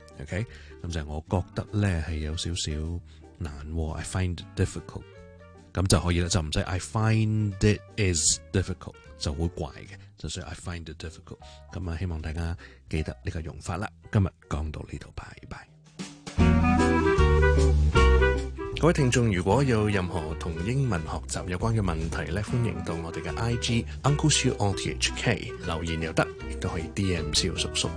Speaker 26: difficult，OK？、Okay? 咁就係我覺得咧係有少少難喎 ，I find it difficult。 咁就可以啦，就唔使 I find it is difficult 就好怪嘅，就算 I find it difficult。咁啊，希望大家記得呢個用法啦。今日講到呢度，拜拜。各位聽眾，如果有任何同英文學習有關嘅問題咧，歡迎到我哋嘅 I G Uncle Siu O T H K 留言又得，亦都可以 D M 蕭叔叔。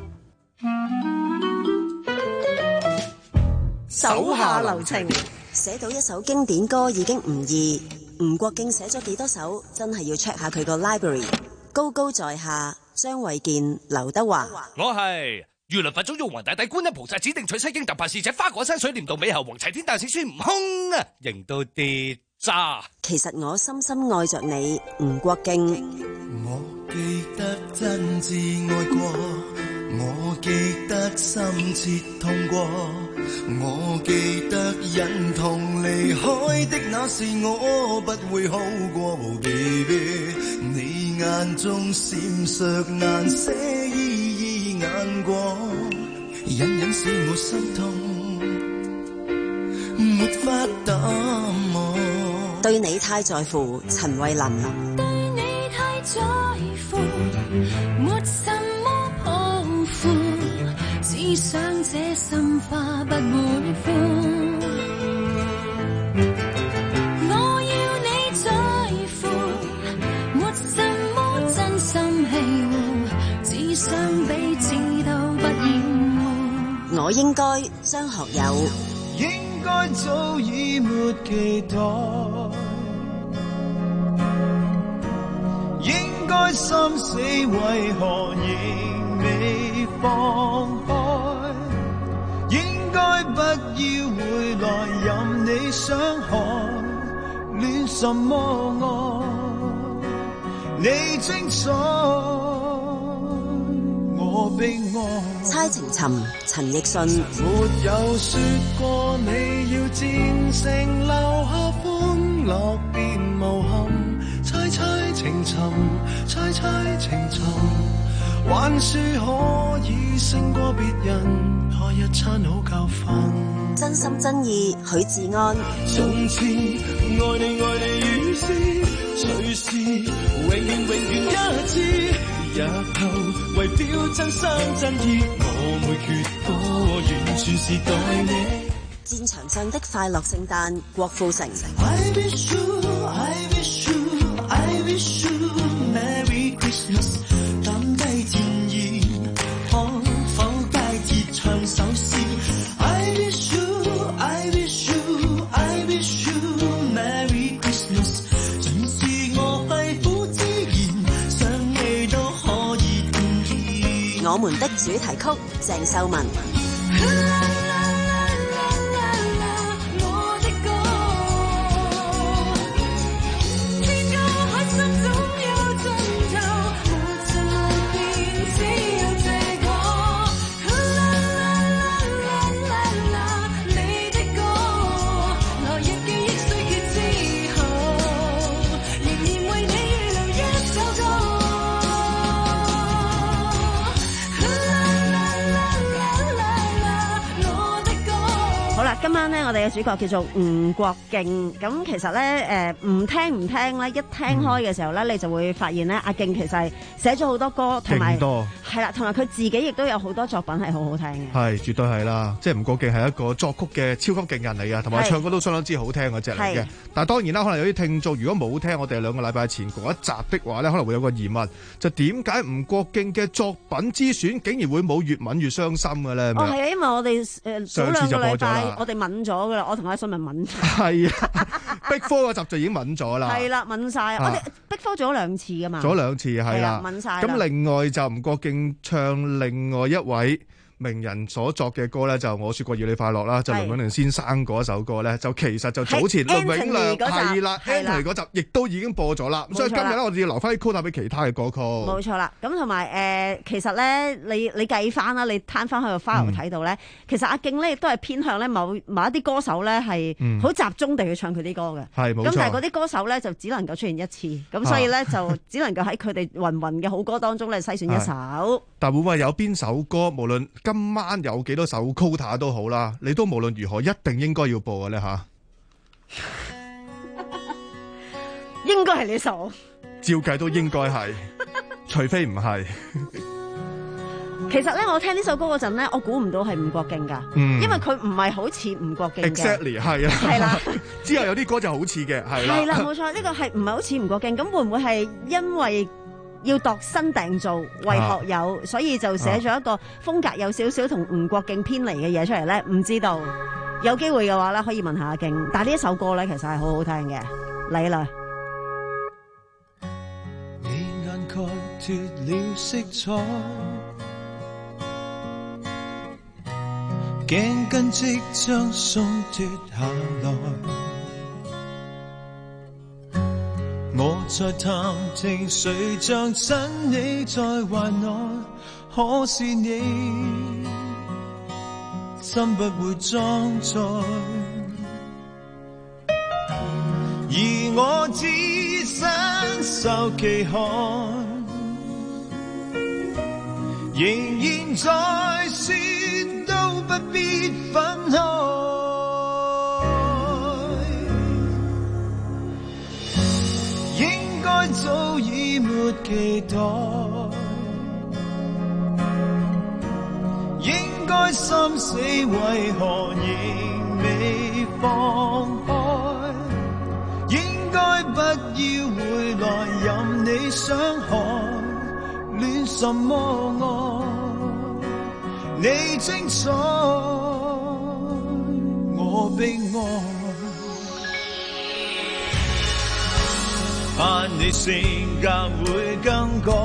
Speaker 13: 手下留情，寫到一首經典歌已經唔易，吳國敬寫咗幾多首，真係要 check 下佢個 library。高高在下，張衛健、劉德華。
Speaker 12: 我係如來佛祖玉皇大帝觀音菩薩指定取西經特派使者花果山水簾洞美猴王齊天大聖孫悟空啊，型到跌渣。
Speaker 13: 其實我深深愛着你，吳國敬。
Speaker 10: 我記得真摯愛過，我記得深切痛過，我記得忍痛離開的那是我不會好過 baby， 你眼中閃爍難捨依依眼光，隱隱使我心痛，沒法淡忘。
Speaker 13: 對你太在乎，陳慧琳。
Speaker 16: 對你太在乎，沒什麼抱負，只想這心花不會枯。我要你在乎，沒什麼真心氣護，只想彼此都不厭惡。
Speaker 13: 我應該張學友。
Speaker 10: 應該早已沒期待，應該心死為何仍未放開，應該不要回來任你傷害，戀什麼愛，你精彩，我悲哀。
Speaker 13: 猜情尋，陳奕迅。
Speaker 10: 沒有說過你要戰勝，留下歡樂便無憾。猜猜情尋，猜猜情尋，還說可以勝過別人，開一餐好教訓。
Speaker 13: 真心真意，許志安。
Speaker 10: 從前愛你愛你如斯，隨時永遠永遠一致。日後為表真心真意，我每決多完全是待你。
Speaker 13: 戰場上的快樂聖誕，郭富城。
Speaker 10: I wish you, I wish you, I wish you Merry Christmas。抌低戰意，可否佳節唱首詩 ？I wish you, I wish you, I wish you Merry Christmas。盡是我肺腑之言，想你都可以同意。
Speaker 13: 我們的主題曲，鄭秀文。今晚咧，我哋嘅主角叫做吳國敬。咁其實咧，誒唔聽唔聽咧，一聽開嘅時候咧，嗯、你就會發現咧，阿敬其實係寫咗好多歌，同埋係啦，同埋佢自己亦都有好多作品係好好聽嘅。係，絕對係啦，即係吳國敬係一個作曲嘅超級勁人嚟㗎，同埋唱歌都相當之好聽嗰隻嚟嘅。但係當然啦，可能有啲聽眾如果冇聽我哋兩個禮拜前嗰一集的話咧，可能會有個疑問，就點解吳國敬嘅作品之選竟然會冇越吻越傷心嘅咧？哦，係啊，因為我哋誒早兩個禮拜我哋吻咗噶啦，我同阿信文吻咗。係啊，Big Four 嗰集就已經吻咗啦。係啦，吻晒。我哋 Big Four 做咗兩次噶嘛。做咗兩次係啦，吻晒。咁另外就吳國敬唱另外一位名人所作嘅歌咧，就我說過要你快樂啦，就倫永亮先生嗰首歌咧，就其實就早前倫永亮係啦 Anthony 嗰集亦都已經播咗啦，所以今日咧我哋要留翻啲 quota 俾其他嘅歌曲。冇錯啦，咁同埋誒，其實咧你你計翻啦，你攤翻去個 file 睇到咧，嗯、其實阿敬咧亦都係偏向咧某某一啲歌手咧係好集中地去唱佢啲歌嘅，係冇錯。咁但係嗰啲歌手咧就只能夠出現一次，咁所以咧就只能夠喺佢哋芸芸嘅好歌當中咧篩選一首。但會唔會有邊首歌無論今晚有幾多首 quota 都好啦，你都無論如何一定應該要播嘅咧吓。 應該係呢首。
Speaker 6: 照計都應該係，除非唔係。
Speaker 13: 其實咧，我聽呢首歌嗰陣咧，我估唔到係吳國敬噶，嗯、因為佢唔係好似吳國敬嘅。
Speaker 6: Exactly 係啊，係啦。之後有啲歌就好似嘅，係啦。
Speaker 13: 係啦，冇錯，呢個係唔係好似吳國敬？咁會唔會係因為要度身訂造為學友，啊、所以就寫咗一個風格有少少同吳國敬偏離嘅嘢出嚟咧？唔知道，有機會嘅話咧，可以問下阿敬。但係呢一首歌咧，其實係好好聽嘅，嚟啦。
Speaker 10: 你眼蓋脫了色彩。頸巾即將鬆脫下來，我在談情，誰像親你在懷內？可是你心不會裝載，而我只身受其害，仍然在說。不必分開，應該早已沒期待，應該心死為何仍未放開，應該不要回來任你傷害，戀什麼愛？你精彩，我悲哀，盼你性格會更改，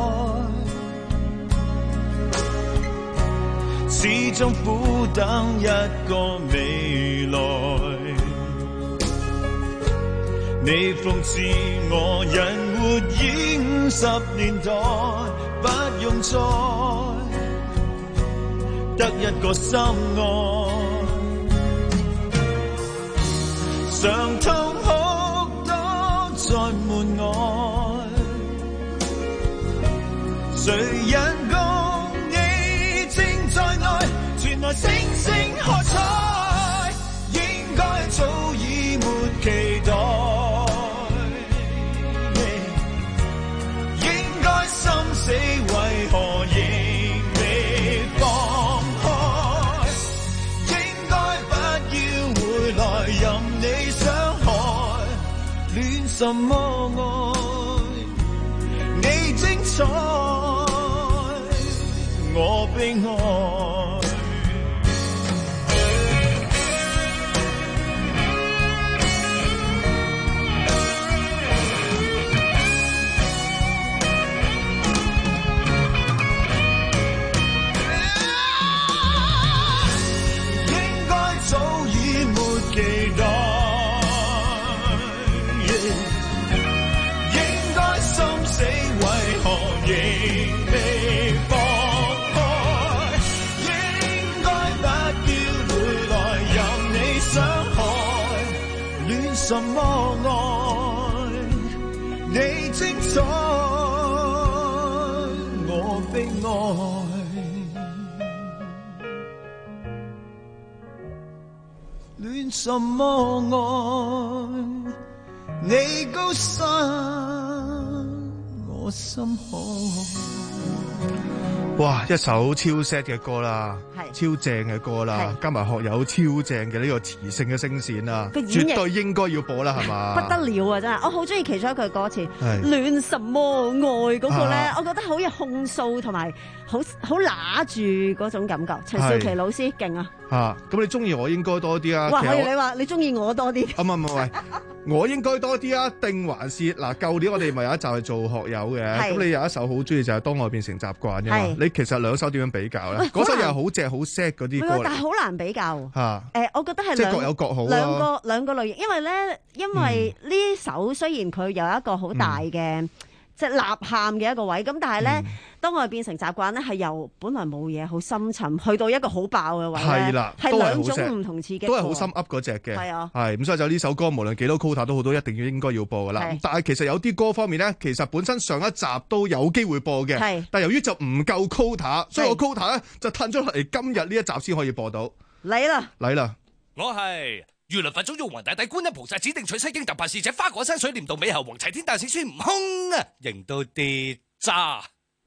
Speaker 10: 始終苦等一個未來。你諷刺我人活已五十年代，不用再得一個心愛，常痛哭多在門外，誰人共你正在內，傳來星星喝彩，應該早已沒期待，應該心死為何仍任你傷害，戀什麼愛？你精彩，我悲哀。應該早已沒期待，應該心死為何仍未放開，應該不要回來任你傷害，戀什麼愛？你精彩，我悲哀。戀什麼愛？你高山，我心海。
Speaker 6: 哇！一首超 sad 嘅歌啦，超正嘅歌啦，加埋學友超正嘅呢個磁性嘅聲線啦，絕對應該要播啦，係嘛？
Speaker 13: 不得了啊！真係，我好中意其中一句歌詞，戀什麼愛嗰個咧，啊、我覺得好有控訴同埋好好揦住嗰種感覺。陳少琪老師勁啊！
Speaker 6: 啊，咁你中意我應該多啲啊？
Speaker 13: 哇！可以你話你中意我多啲？
Speaker 6: 啊唔唔唔，我應該多啲啊？定還是嗱？舊年我哋咪有一集係做學友嘅，咁你有一首好中意就係、是《當愛變成習慣》嘅嘛？你其實兩首點樣比較咧？嗰首又係好正好 sad 嗰啲歌，
Speaker 13: 但係好難比較。嚇、啊！誒、呃，我覺得係
Speaker 6: 即係各有各好、啊、
Speaker 13: 兩個兩個類型，因為咧，因為呢首雖然佢有一個好大嘅。嗯即係吶喊嘅一個位，咁但係咧，嗯、當我哋變成習慣咧，係由本來冇嘢好深沉，去到一個好爆嘅位咧，係啦，係兩種唔同刺激，
Speaker 6: 都係好心噏嗰隻嘅，
Speaker 13: 係啊，
Speaker 6: 係咁所以就呢首歌，無論幾多 quota 都好，都一定要應該要播噶啦。但係其實有啲歌方面咧，其實本身上一集都有機會播嘅，但係由於就唔夠 quota，所以個 quota 咧就褪咗落嚟今日呢一集先可以播到。
Speaker 13: 嚟啦，
Speaker 6: 嚟啦，
Speaker 12: 我係如來佛祖玉皇大帝觀音菩薩指定取西經特派使者花果山水簾洞美猴王齊天大聖孫悟空啊，型到啲渣。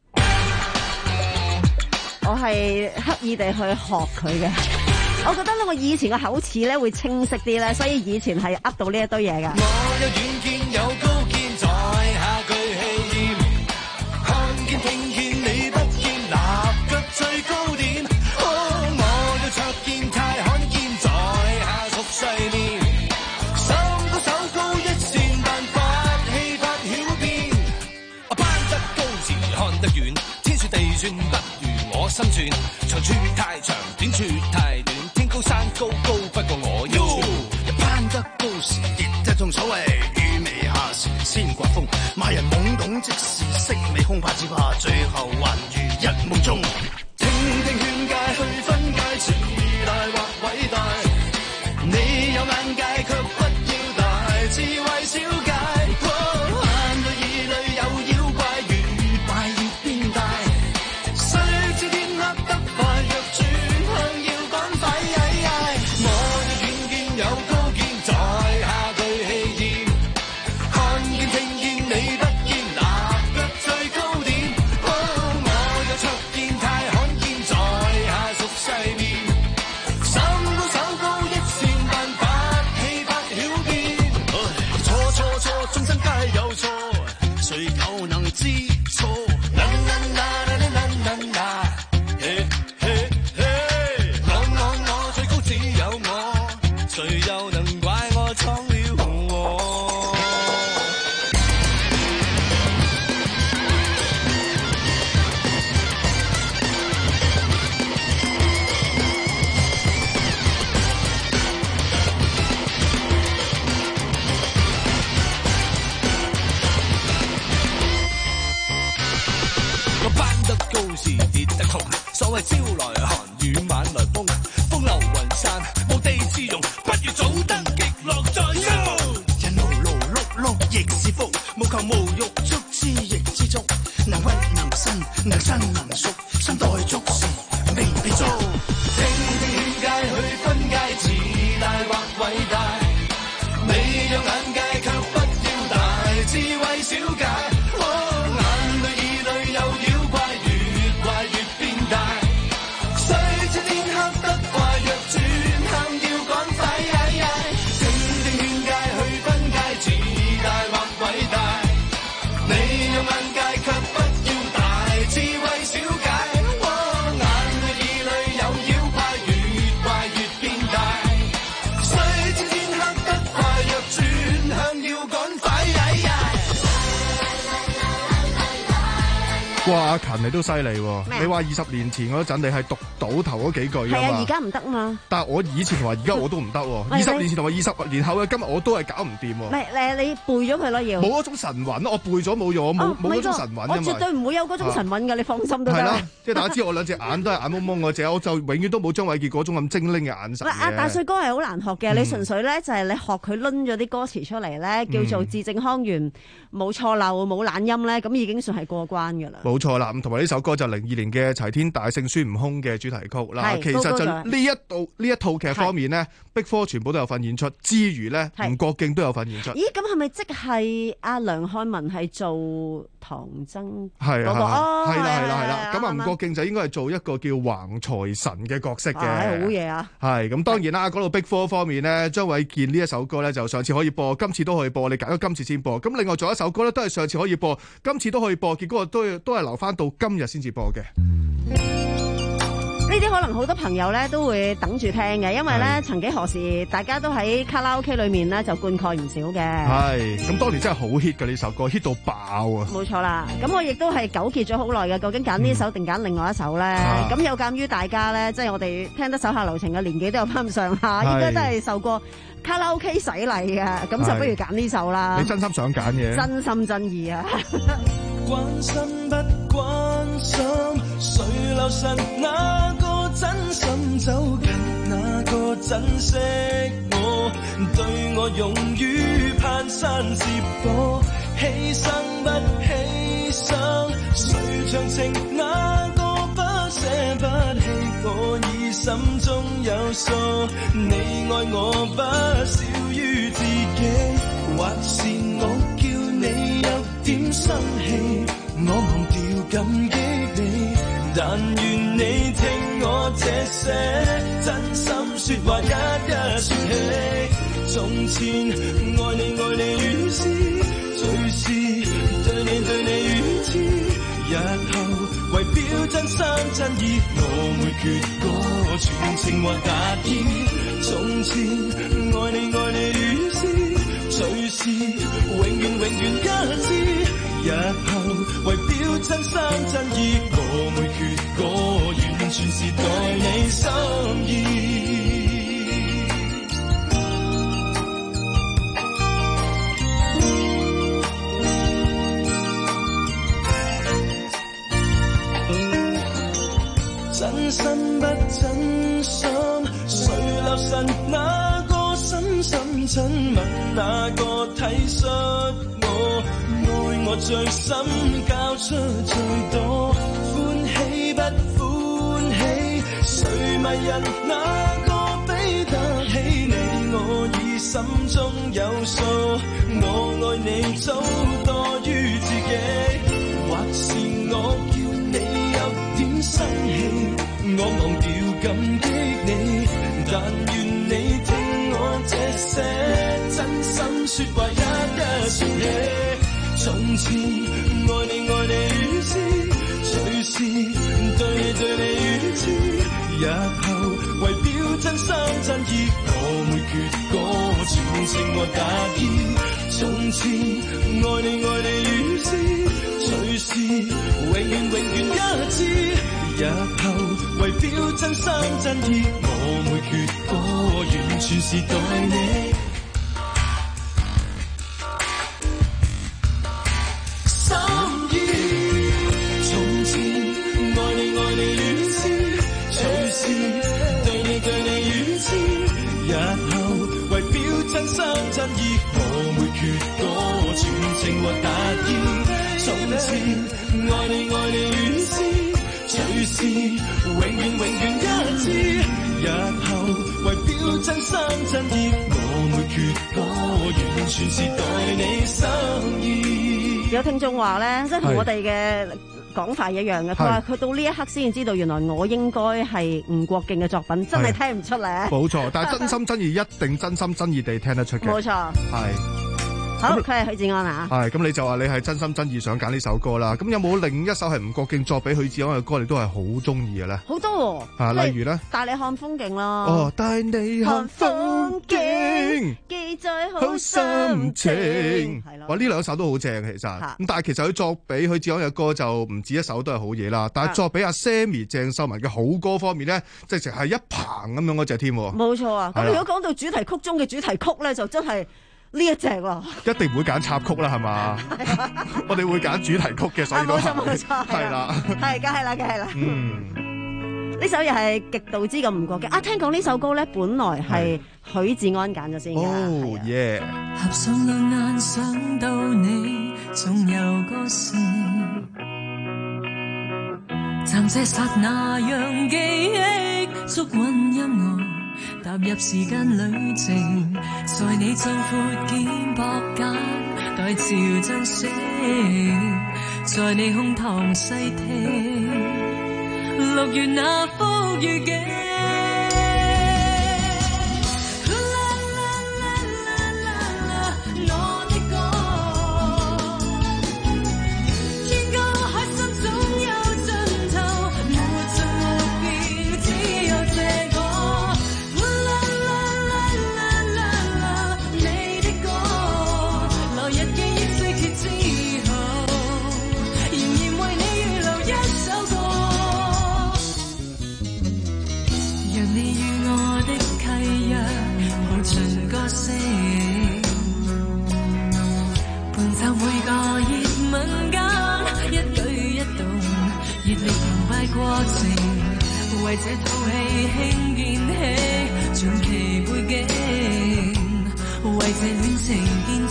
Speaker 13: 我係刻意地去學佢嘅，我覺得咧我以前嘅口齒咧會清晰啲咧，所以以前係噏到呢一堆嘢噶。
Speaker 8: 我有遠見有高見，在下巨氣焰，看見聽見你不見，立腳最高點。哦，我有卓見太罕見，在下屬世面，三高手高一線，但法氣法曉變。我攀得高時看得遠，天算地算不如我心算，長處太長，短處太短，天高山高高不過我一寸。攀得高時亦一種所謂雨微下時先刮風，罵人懵懂即是色味空，怕只怕最後還如一夢中。聽聽勸戒去分界，自大或偉大，你有眼界卻不要大，智慧小界。眼淚耳淚有妖怪，越怪越變大，誰知天黑得快，若轉向要趕快。我有遠見有高見，在下巨氣焰，看見聽見你不見，立腳最高點。我有卓見太罕見，在下屬世面，三高手高一線，但法氣法曉變。錯錯錯，眾生皆有錯，誰又能知錯？啦啦啦啦啦啦啦，嘿嘿嘿，我我我最高只有我，誰又能怪我闖了禍？我攀得高時跌得窮，所謂朝來寒雨晚來風，風流雲散無地自容，不如早登極樂再修。人勞勞碌碌亦是福，無求無欲足之亦知足，能屈能伸能伸能縮，身待足時未必足。聽聽勸戒去分界，自大或偉大，你有眼界卻不要大，智慧小界。眼淚耳淚有妖怪，越怪越變大，誰知天黑得快，若轉向要趕快。聽聽勸戒去分界，自大或偉大，你有眼界卻不要大，智慧小界。眼淚耳淚有妖怪，越怪越變大，誰知天黑得快，若轉向要趕快。
Speaker 6: 哇！阿勤你都犀利喎，你話二十年前嗰陣你係讀到頭嗰幾句
Speaker 13: 係啊，
Speaker 6: 啊嘛
Speaker 13: 而家唔得嘛。
Speaker 6: 但係我以前同埋而家我都唔得喎，二十年前同埋二十年後嘅今日我都係搞唔掂喎。
Speaker 13: 唔係誒，你背咗佢咯要。
Speaker 6: 冇嗰種神韻，我背咗冇用，我冇
Speaker 13: 哦
Speaker 6: 冇嗰種神韻
Speaker 13: 我
Speaker 6: 啊嘛。
Speaker 13: 絕對唔會有嗰種神韻㗎，你放心都得。
Speaker 6: 係啦，即係大家知我兩隻眼都係眼蒙蒙嗰隻，我就永遠都冇張偉傑嗰種咁精靈嘅眼神
Speaker 13: 喂，阿大
Speaker 6: 嘅。
Speaker 13: 帥哥係好難學嘅，你純粹咧就係你學佢攆咗啲歌詞出嚟咧，叫做字正腔圓，冇錯漏冇懶音咧，咁已經算係過關㗎啦。
Speaker 6: 冇錯啦，咁同埋呢首歌就零二年嘅齊天大聖孫悟空嘅主題曲啦。
Speaker 13: 係
Speaker 6: 其實就
Speaker 13: 高高在
Speaker 6: 呢一度呢一套劇方面咧，碧科全部都有份演出，之餘咧
Speaker 13: 係
Speaker 6: 吳國敬都有份演出。
Speaker 13: 咦，咁係咪即係阿梁漢文係做唐僧
Speaker 6: 係
Speaker 13: 嗰個？
Speaker 6: 啊，
Speaker 13: 哦，
Speaker 6: 係啦，係啦，係
Speaker 13: 係
Speaker 6: 啦。
Speaker 13: 啊
Speaker 6: 咁啊，
Speaker 13: 啱啱
Speaker 6: 吳國敬就應該係做一個叫橫財神嘅角色嘅。
Speaker 13: 啊好嘢啊！
Speaker 6: 係咁，當然啦，講到碧科方面咧，張衛健呢一首歌咧，就上次可以播，今次都可以播，你揀咗今次先播。咁另外仲有一首歌咧，都係上次可以播，今次都可以播，結果都都係留翻到今日先至播嘅。
Speaker 13: 呢啲可能好多朋友咧都會等住聽嘅，因為咧曾幾何時大家都喺卡拉 OK 裏面咧就灌溉唔少嘅。
Speaker 6: 係咁，當年真係好 hit 嘅呢首歌 hit 到爆啊！
Speaker 13: 冇錯啦，咁我亦都係糾結咗好耐嘅，究竟揀呢首定揀另外一首咧？咁、有鑑於大家咧，即係我哋聽得手下留情嘅年紀都有翻咁上下，應該都係受過卡拉 OK 洗禮嘅，咁就不如揀呢首啦。
Speaker 6: 你真心想揀嘅，
Speaker 13: 真心真意啊！
Speaker 10: 關心不關心，誰留神那個真心走近，那個珍惜我，對我勇於攀山涉火，犧牲不犧牲，誰長情那個不捨不起，我已心中有數。你愛我不少於自己，或是我叫你有點生氣，我忘掉感激你。但願你聽我這些真心說話一一說起。從前愛你愛你如是，隨時對你對你如此，日後為表真心真意，我會決過全情或達意。從前愛你愛你如是，隨時永遠永遠一致，日後為表真心真意，我會決過完全是代你心意。真心不真心，誰留神哪個深深親吻，哪個體恤我，愛我最深，交出最多，歡喜不歡喜，誰迷人哪個比得起你，我已心中有數，我愛你早多於自己，或是我叫你有點生氣，我忘掉感激你，但願你聽我這些真心說話一一說起。從前愛你愛你如是，隨時對你對你如此，日後為表真心真意，我會決過全情和達意。從前愛你愛你如是，隨時永遠永遠一致，日後為表真心真意，我會決過完全是代你心意。從前愛你愛你如是，隨時對你對你如此，日後為表真心真意，我會決過全情和達意。從前愛你愛你如是，隨時永遠永遠一致，日後為表真心真意，我會決過完全是代你心意。
Speaker 13: 有聽眾話咧，即係同我哋嘅講法一樣嘅，佢話佢到呢一刻先至知道，原來我應該係吳國敬嘅作品，真係聽唔出嚟。
Speaker 6: 冇錯，但係真心真意一定真心真意地聽得出嘅。
Speaker 13: 冇錯，
Speaker 6: 係。
Speaker 13: 好，佢係許志安啊。
Speaker 6: 係，咁你就話你係真心真意想揀呢首歌啦。咁有冇另一首係吳國敬作俾許志安嘅歌，你都係好中意嘅咧？
Speaker 13: 好多
Speaker 6: 啊，例如咧，
Speaker 13: 帶你看風景咯。
Speaker 6: 哦，帶你看風景，
Speaker 13: 記載好
Speaker 6: 心情。
Speaker 13: 係咯。
Speaker 6: 哇，呢兩首都好正嘅，其實。咁但係其實佢作俾許志安嘅歌就唔止一首都係好嘢啦。但係作俾阿 Sammy 鄭秀文嘅好歌方面咧，直情係一棚咁樣嗰隻添。
Speaker 13: 冇錯啊！咁如果講到主題曲中嘅主題曲咧，就真係。呢一隻喎，
Speaker 6: 一定唔會揀插曲啦，係嘛？我哋會揀主題曲嘅，所以都係。冇錯冇錯，係啦，
Speaker 13: 係，梗係啦，梗係啦。
Speaker 6: 嗯，
Speaker 13: 呢首又係極度之咁唔過嘅。啊，聽講呢首歌咧，本來係許志安揀咗先㗎。
Speaker 6: 哦耶！
Speaker 5: 合上兩眼想到你，總有個事，暫借剎那讓記憶捉穩音樂。踏入時間旅程，在你壯闊肩膊間，待潮漲醒，在你胸膛細聽，六月那幅雨景。過程為這套戲興建起傳奇背景，為這戀情見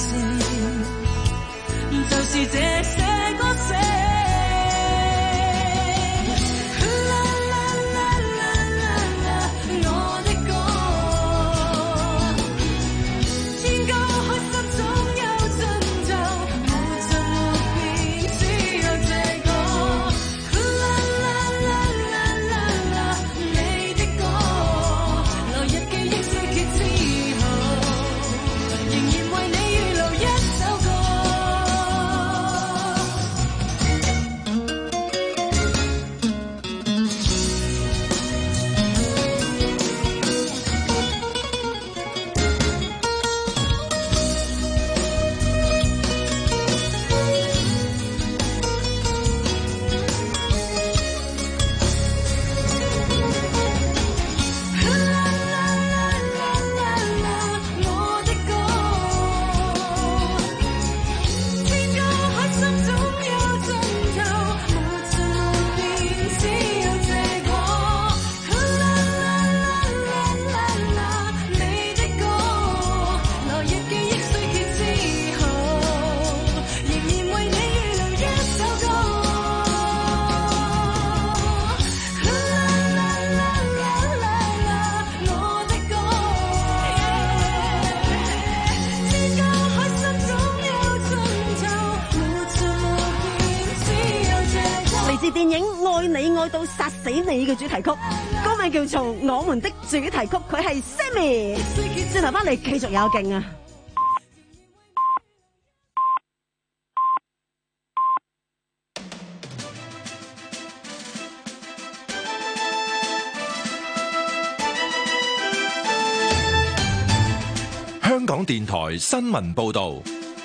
Speaker 5: 證，就是這些歌聲。啦啦
Speaker 13: 視電影《愛你愛到殺死你》嘅主題曲，歌名叫做《我們的主題曲》，佢係 Sammy。轉頭翻嚟繼續有勁啊！
Speaker 4: 香港電台新聞報道。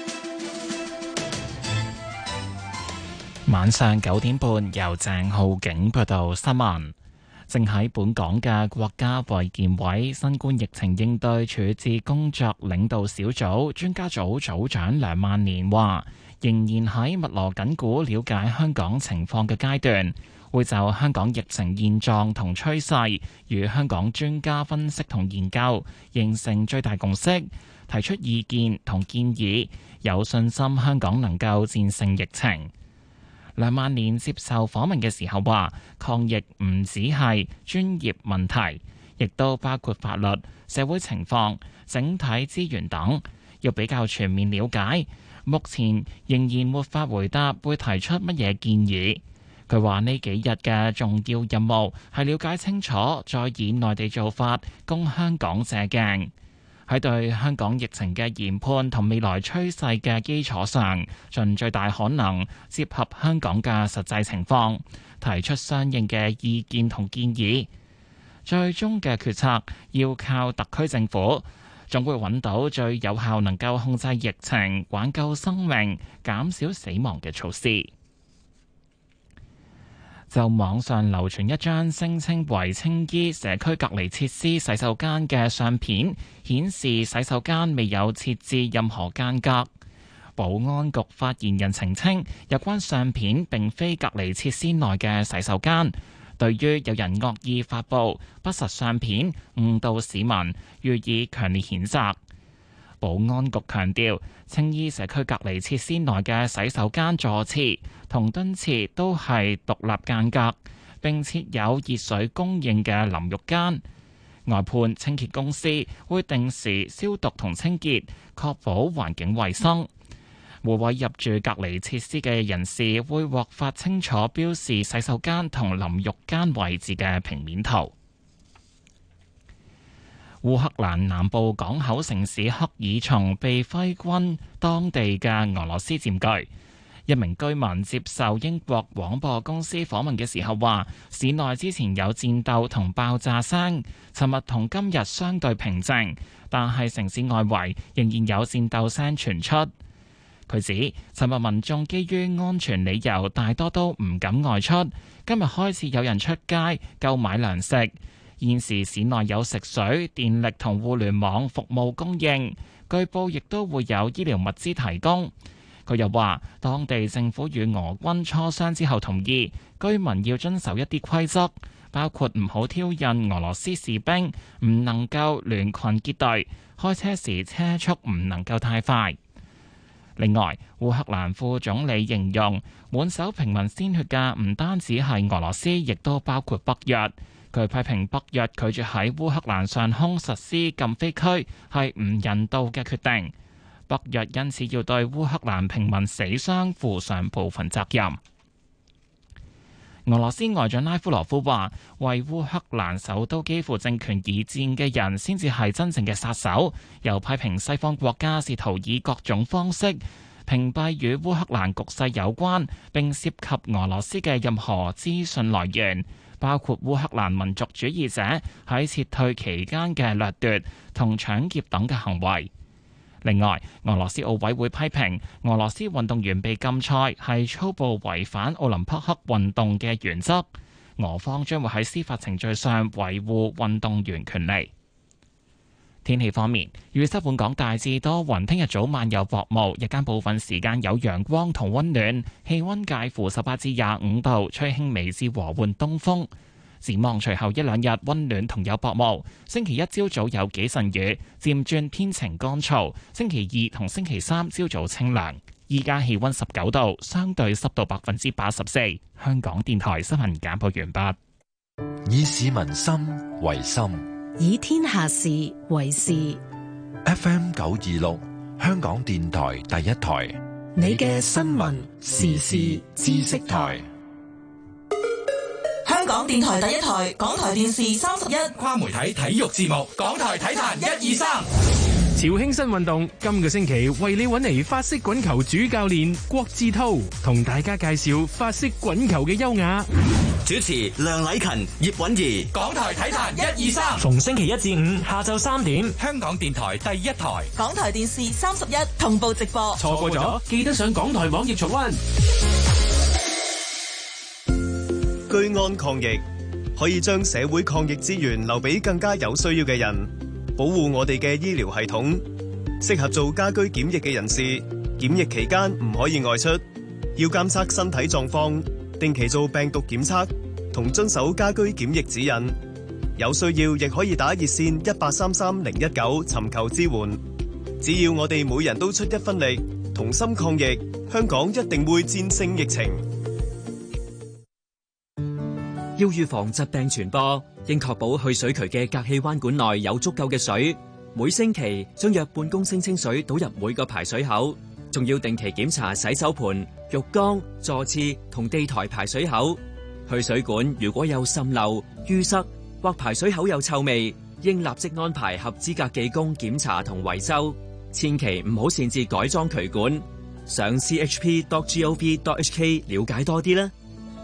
Speaker 1: 晚上九點半，由鄭浩景報道新聞。正喺本港嘅國家衛健委新冠疫情應對處置工作領導小組專家組組長梁萬年話，仍然喺密鑼緊鼓了解香港情況嘅階段，會就香港疫情現狀同趨勢與香港專家分析同研究，形成最大共識，提出意見同建議，有信心香港能夠戰勝疫情。梁萬年接受訪問嘅時候話，抗疫唔只係專業問題，亦都包括法律、社會情況、整體資源等，要比較全面了解。目前仍然沒法回答會提出乜嘢建議。佢話呢幾日嘅重要任務係了解清楚，再以內地做法供香港借鏡。喺對香港疫情嘅研判同未來趨勢嘅基礎上，盡最大可能接合香港嘅實際情況，提出相應嘅意見同建議。最終嘅決策要靠特區政府，總會揾到最有效能夠控制疫情、挽救生命、減少死亡嘅措施。就網上流傳一張聲稱為青衣社區隔離設施洗手間嘅相片，顯示洗手間未有設置任何間隔。保安局發言人澄清，有關相片並非隔離設施內嘅洗手間。對於有人惡意發布不實相片，誤導市民，予以強烈譴責。保安局強調，青衣社區隔離設施內嘅洗手間座廁同蹲廁都係獨立間隔，並設有熱水供應嘅淋浴間。外判清潔公司會定時消毒同清潔，確保環境衛生。每位入住隔離設施嘅人士會獲發清楚標示洗手間同淋浴間位置嘅平面圖。烏克蘭南部港口城市克爾松被揮軍當地嘅俄羅斯佔據。一名居民接受英國廣播公司訪問嘅時候話，市內之前有戰鬥同爆炸聲，尋日同今日相對平靜，但係城市外圍仍然有戰鬥聲傳出。佢指，尋日民眾基於安全理由，大多都唔敢外出。今日開始有人出街購買糧食。現時市內有食水、電力同互聯網服務供應，據報亦都會有醫療物資提供。佢又話，當地政府與俄軍磋商之後同意，居民要遵守一啲規則，包括唔好挑釁俄羅斯士兵，唔能夠聯群結隊，開車時車速唔能夠太快。另外，烏克蘭副總理形容滿手平民鮮血嘅唔單止係俄羅斯，亦都包括北約。佢批評北約拒絕喺烏克蘭上空實施禁飛區係唔人道嘅決定，北約因此要對烏克蘭平民死傷負上部分責任。俄羅斯外長拉夫羅夫話，為烏克蘭首都基輔政權而戰嘅人先至係真正嘅殺手，又批評西方國家試圖以各種方式屏蔽與烏克蘭局勢有關並涉及俄羅斯嘅任何資訊來源，包括烏克蘭民族主義者喺撤退期間嘅掠奪同搶劫等嘅行為。另外，俄羅斯奧委會批評俄羅斯運動員被禁賽係粗暴違反奧林匹克運動嘅原則，俄方將會喺司法程序上維護運動員權利。天氣方面，預測本港大致多雲，聽日早晚有薄霧，日間部分時間有陽光同溫暖，氣溫介乎十八至廿五度，吹輕微至和緩東風。展望隨後一兩日溫暖同有薄霧，星期一朝早有幾陣雨，漸轉天晴乾燥。星期二同星期三朝早清涼。依家氣溫十九度，相對濕度百分之八十四。香港電台新聞簡報完畢。
Speaker 4: 以市民心為心，
Speaker 25: 以天下事為事。
Speaker 4: F M 九二六，香港電台第一台，
Speaker 20: 你嘅新聞時事知識台。
Speaker 15: 香港電台第一台，港台電視三十一，
Speaker 9: 跨媒體體育節目，港台體壇一二三。
Speaker 22: 潮興新運動今個星期為你揾嚟法式滾球主教練郭志濤，同大家介紹法式滾球嘅優雅。
Speaker 17: 主持梁禮勤、葉韻儀，
Speaker 9: 港台體壇一二三。
Speaker 17: 逢星期一至五下晝三點，
Speaker 9: 香港電台第一台，
Speaker 15: 港台電視三十一同步直播。
Speaker 22: 錯過咗，記得上港台網頁重溫。
Speaker 18: 居安抗疫，可以將社會抗疫資源留俾更加有需要嘅人，保護我哋嘅醫療系統。適合做家居檢疫嘅人士，檢疫期間唔可以外出，要監測身體狀況，定期做病毒檢測，同遵守家居檢疫指引。有需要亦可以打熱線一八三三零一九尋求支援。只要我哋每人都出一分力，同心抗疫，香港一定會戰勝疫情。
Speaker 19: 要預防疾病傳播，應確保去水渠嘅隔氣彎管內有足夠嘅水。每星期將約半公升清水倒入每個排水口，仲要定期檢查洗手盆、浴缸、座廁同地台排水口。去水管如果有滲漏、淤塞或排水口有臭味，應立即安排合資格技工檢查同維修。千祈唔好擅自改裝渠管。上 c h p dot gov dot h k 了解多啲啦。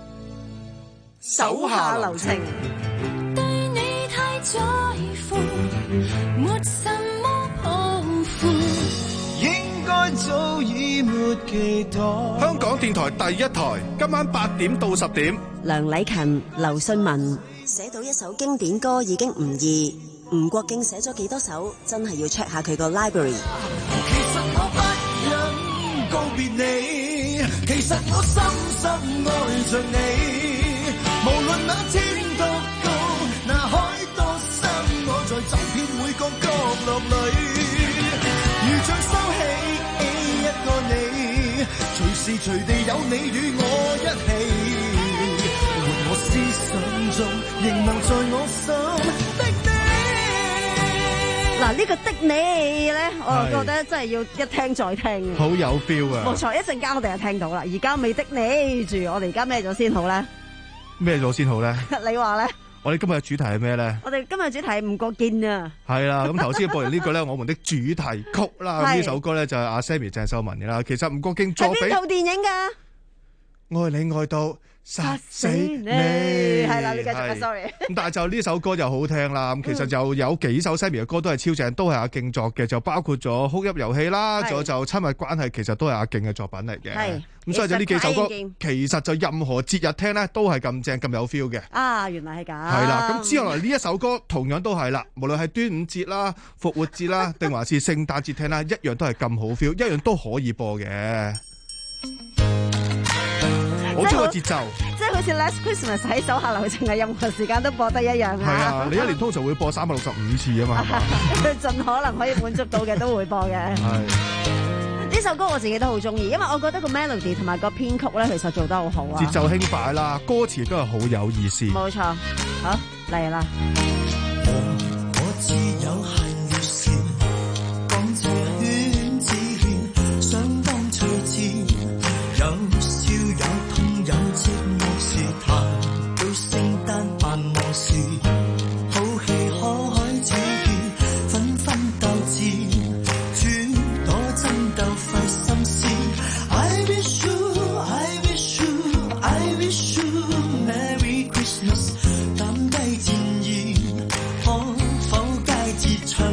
Speaker 15: 手下留情，
Speaker 16: 對你太在乎，沒什麼抱負，
Speaker 10: 應該早已沒期待。
Speaker 6: 香港電台第一台，今晚八點到十點。
Speaker 13: 梁禮勤、劉信文寫到一首經典歌已經唔易，吳國敬寫咗幾多首，真係要 check 下佢個 library。
Speaker 10: 其實我不忍告別你，其實我深深愛着你。無論那天多高，那海多深，我在走遍每個角落裏，如像收起一個你，隨時隨地有你與我一起，活我思想中仍留在我心的你。
Speaker 13: 嗱，呢個的你咧，我覺得真係要一聽再聽，
Speaker 6: 好有 feel 啊！
Speaker 13: 冇錯，一陣間我哋就聽到啦。而家未的你住，我哋而家咩咗先好咧？
Speaker 6: 咩咗先好咧？
Speaker 13: 你話咧？
Speaker 6: 我哋今日嘅主題係咩咧？
Speaker 13: 我哋今日主題係吳國敬啊。係
Speaker 6: 啦，咁頭先播完呢句咧，我們的主題曲啦，呢首歌咧就係阿 Sammy 鄭秀文嘅啦。其實吳國敬作俾
Speaker 13: 邊套電影噶？
Speaker 6: 愛你愛到殺死你，
Speaker 13: 係啦，你繼續啊 ，sorry。
Speaker 6: 咁但係就呢首歌就好聽啦。咁其實就有幾首 Sammy 嘅歌都係超正，都係阿敬作嘅，就包括咗《哭泣遊戲》啦，仲有就親密關係，其實都係阿敬嘅作品嚟嘅。係咁，所以就呢幾首歌，其實就任何節日聽咧都係咁正咁有 feel 嘅。啊，
Speaker 13: 原來係咁。
Speaker 6: 係啦，咁之後嚟呢一首歌同樣都係啦，無論係端午節啦、復活節啦，定還是聖誕節聽啦，一樣都係咁好 feel，一樣都可以播嘅。好中意個節奏，
Speaker 13: 即係好似 Last Christmas 喺手下留情嘅任何時間都播得一樣啊！
Speaker 6: 係啊，你一年通常會播三百六十五次啊嘛，
Speaker 13: 佢盡可能可以滿足到嘅都會播嘅。係呢首歌我自己都好中意，因為我覺得個 melody 同埋個編曲咧，其實做得好好啊！
Speaker 6: 節奏輕快啦，歌詞都係好有意思。
Speaker 13: 冇錯，好嚟啦！
Speaker 10: 我只有係了事，講這圈子圈，相當趣致，有笑有痛有寂寞時，談到聖誕繁忙時，好戲可開始，紛紛鬥智，轉躲爭鬥費心思。I wish you, I wish you, I wish you Merry Christmas， 膽低戰意，可否佳節唱？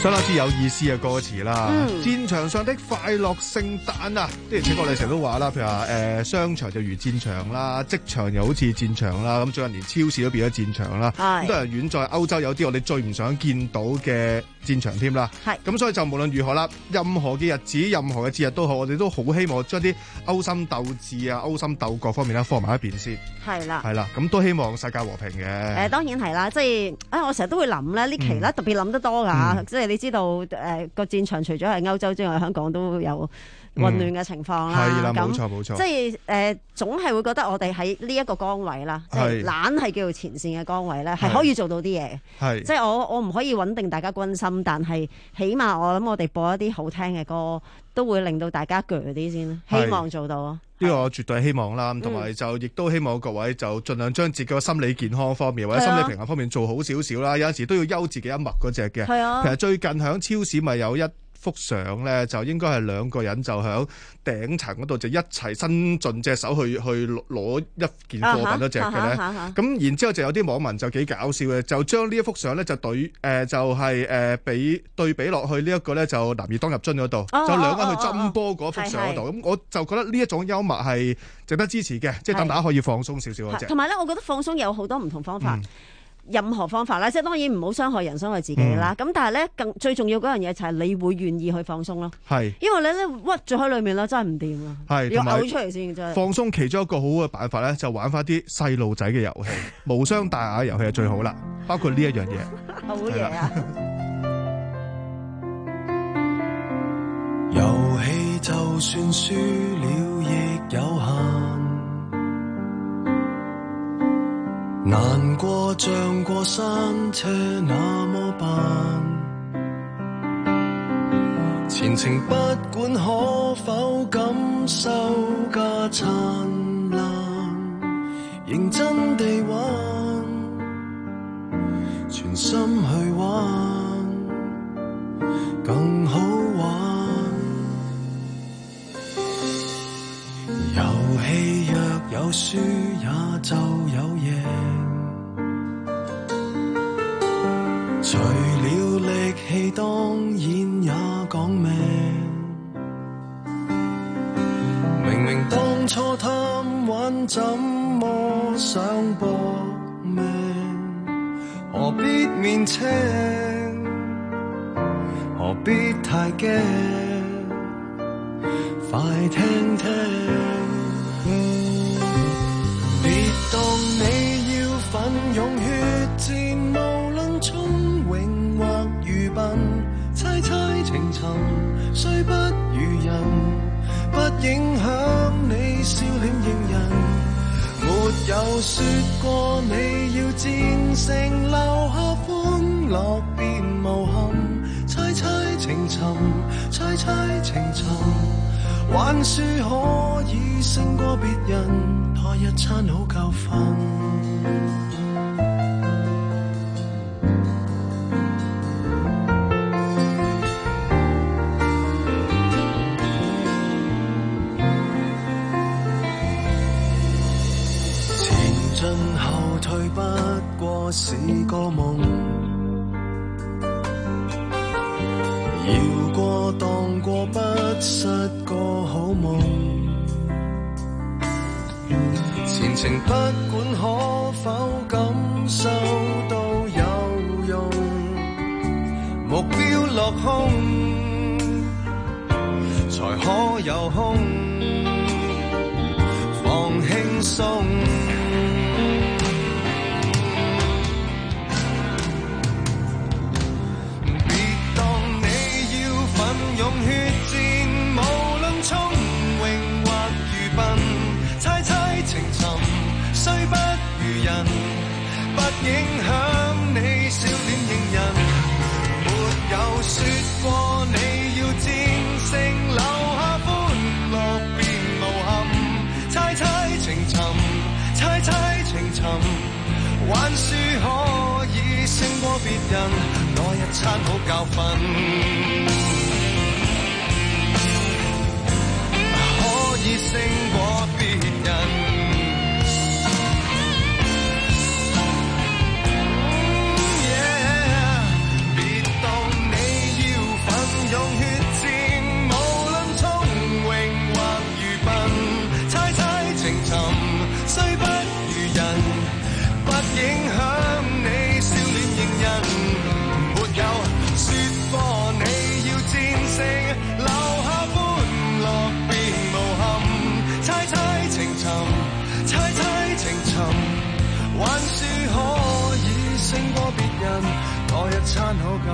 Speaker 6: 相當之有意思嘅歌詞啦。
Speaker 13: 嗯
Speaker 6: 戰場上的快樂聖誕啊，即係請我哋成日都話啦，譬如話誒商場就如戰場啦，職場又好似戰場啦，咁最近連超市都變咗戰場啦。咁當然遠在歐洲有啲我哋最唔想見到嘅戰場添啦。
Speaker 13: 係
Speaker 6: 咁，所以就無論如何啦，任何嘅日子、任何嘅節日都好，我哋都好希望將啲勾心鬥智啊、勾心鬥角方面咧放埋一邊先。
Speaker 13: 係啦，
Speaker 6: 係啦，咁都希望世界和平嘅。誒、
Speaker 13: 誒當然係啦，即係啊，我成日都會諗咧，呢期咧特別諗得多㗎、
Speaker 6: 嗯，
Speaker 13: 即係你知道誒個、呃、戰場除咗係歐洲之外，香港都有混亂嘅情況啦。
Speaker 6: 係啦、
Speaker 13: 咁
Speaker 6: 冇錯冇錯。
Speaker 13: 即係誒、呃、總係會覺得我哋喺呢一個崗位啦，即係懶係叫做前線嘅崗位咧，係可以做到啲嘢。係即係我我唔可以穩定大家軍心，但係起碼我諗我哋播一啲好聽嘅歌，都會令到大家鋸啲先，希望做到咯。
Speaker 6: 呢個我絕對係希望啦，同埋就亦都希望各位就盡量將自己嘅心理健康方面或者心理平衡方面做好少少啦。有陣時都要休自己一默嗰隻嘅。係啊，其實最近響超市咪有一幅相咧，就應該係兩個人就響頂層嗰度就一齊伸盡隻手去去攞一件貨品嗰隻嘅咧。咁然之後就有啲網民就幾搞笑嘅，就將呢一幅相咧就對誒、呃、就係誒比對比落去呢一個咧就男兒當入樽嗰度，就兩個人去斟波嗰幅相嗰度。咁我就覺得呢一種幽默係值得支持嘅，即係等大家可以放鬆少少嗰隻。
Speaker 13: 同埋咧，我覺得放鬆有好多唔同方法。嗯任何方法啦，即係當然唔好傷害人、傷害自己啦。咁、嗯、但係咧，更最重要嗰樣嘢就係你會願意去放鬆咯。係，因為你咧屈咗喺裏面啦，真係唔掂啊。係，要嘔出嚟先真係。放鬆其中一個好嘅辦法咧，就玩翻啲細路仔嘅遊戲，無傷大雅嘅遊戲係最好啦。包括呢一樣嘢。好嘢啊！
Speaker 10: 遊戲就算輸了亦有限。難過像過山車那麼辦，前程不管可否感受加燦爛，認真地玩，全心去玩，更好玩。遊戲若有輸也就有贏，除了力氣當然也講命。明明當初貪玩怎麼想搏命，何必面青，何必太驚，快聽聽。別當你要奮勇血戰，無論聰穎或愚笨，猜猜情尋雖不如人，不影響你笑臉迎人。沒有說過你要戰勝，留下歡樂便無憾，猜猜情尋，猜猜情尋，還輸可以勝過別人，多一餐好教訓。前進後退不過是個夢，搖過蕩過不失個好夢。前程不管可否感受都有用，目標落空才可有空放輕鬆。別當你要奮勇血戰，無論聰穎或愚笨，猜猜情尋雖不如人，不影響你笑臉迎人。沒有說過你要戰勝，留下歡樂便無憾，猜猜情尋，猜猜情尋，還輸可以勝過別人，來一餐好教訓，可以勝過別人。別當你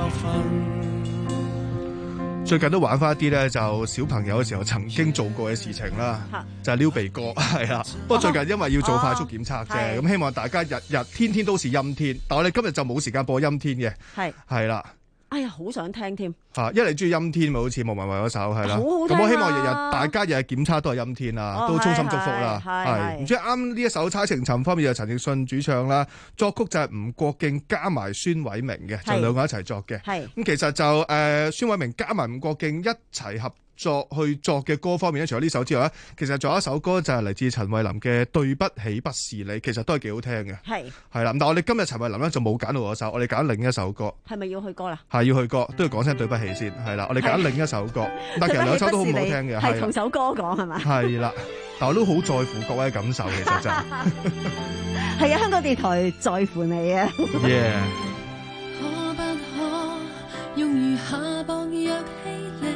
Speaker 8: 分。
Speaker 6: 最近都玩翻一啲咧，就小朋友嘅時候曾經做過嘅事情啦，就係撩鼻哥，係啦。不過最近因為要做快速檢測啫，咁希望大家日日天天都是陰天，但我哋今日就冇時間播陰天嘅，
Speaker 13: 係
Speaker 6: 係啦。
Speaker 13: 哎呀，好想聽添
Speaker 6: 嚇！一嚟中意陰天咪好似莫文蔚嗰首係啦，
Speaker 13: 好好聽啊
Speaker 6: 咁我希望日日大家日日檢測都係陰天啦，
Speaker 13: 哦
Speaker 6: 都衷心祝福啦。
Speaker 13: 係係
Speaker 6: 係唔知啱呢一首《猜情尋》方面就陳奕迅主唱啦，作曲就係吳國敬加埋孫偉明嘅，就兩個一齊作嘅。
Speaker 13: 係
Speaker 6: 咁其實就誒、呃、孫偉明加埋吳國敬一齊合作去作嘅歌方面咧，除咗呢首之外咧，其實仲有一首歌就係嚟自陳慧琳嘅《對不起不是你》，其實都係幾好聽嘅。
Speaker 13: 係
Speaker 6: 係啦，但係我哋今日陳慧琳咧就冇揀到嗰首，我哋揀另一首歌。
Speaker 13: 係咪要去歌啦？
Speaker 6: 係要去歌，都要講聲對不起先，係啦。我哋揀另一首歌，但係其實兩首都好唔好聽嘅，
Speaker 13: 係同首歌講係嘛？
Speaker 6: 係啦，但我都好在乎各位嘅感受，其實真係。
Speaker 13: 係啊，香港電台在乎你啊。
Speaker 6: Yeah。
Speaker 5: 可不可用餘下薄弱氣力，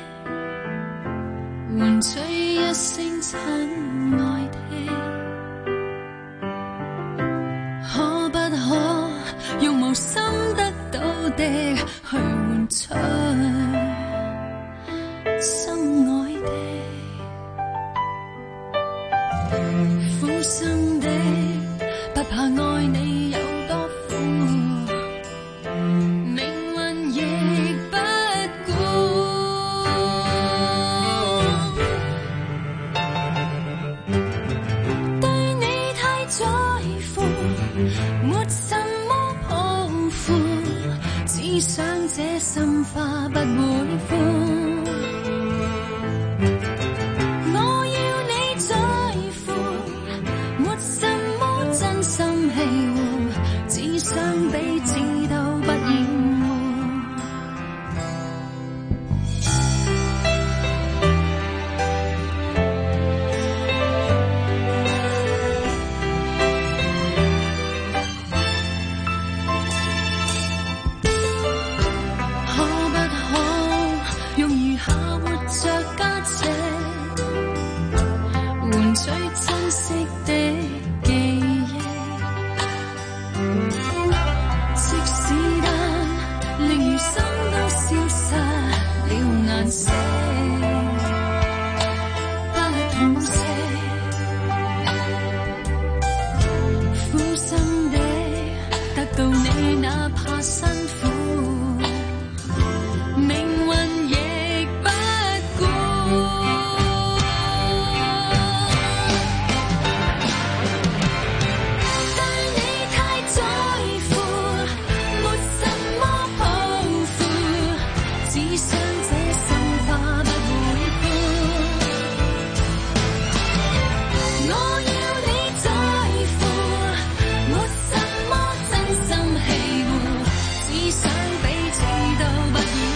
Speaker 5: 換取一聲親愛的？可不可用無心得到的去換取心愛的？苦心的不怕愛你有多苦，命運亦不顧。對你太在乎，沒什麼抱負，只想這心花不會枯。我要你在乎，沒什麼真心氣護，只想彼此都不厭惡。可不可用餘下活着價值，換取珍惜的記憶？即使得令餘生都消失了顏色，不痛惜，苦心的得到你，哪怕辛苦。命運亦不顧，對你太在乎，沒什麼抱負，只想這心花不會枯。我要你在乎，沒什麼真心氣護，只想彼此都不厭。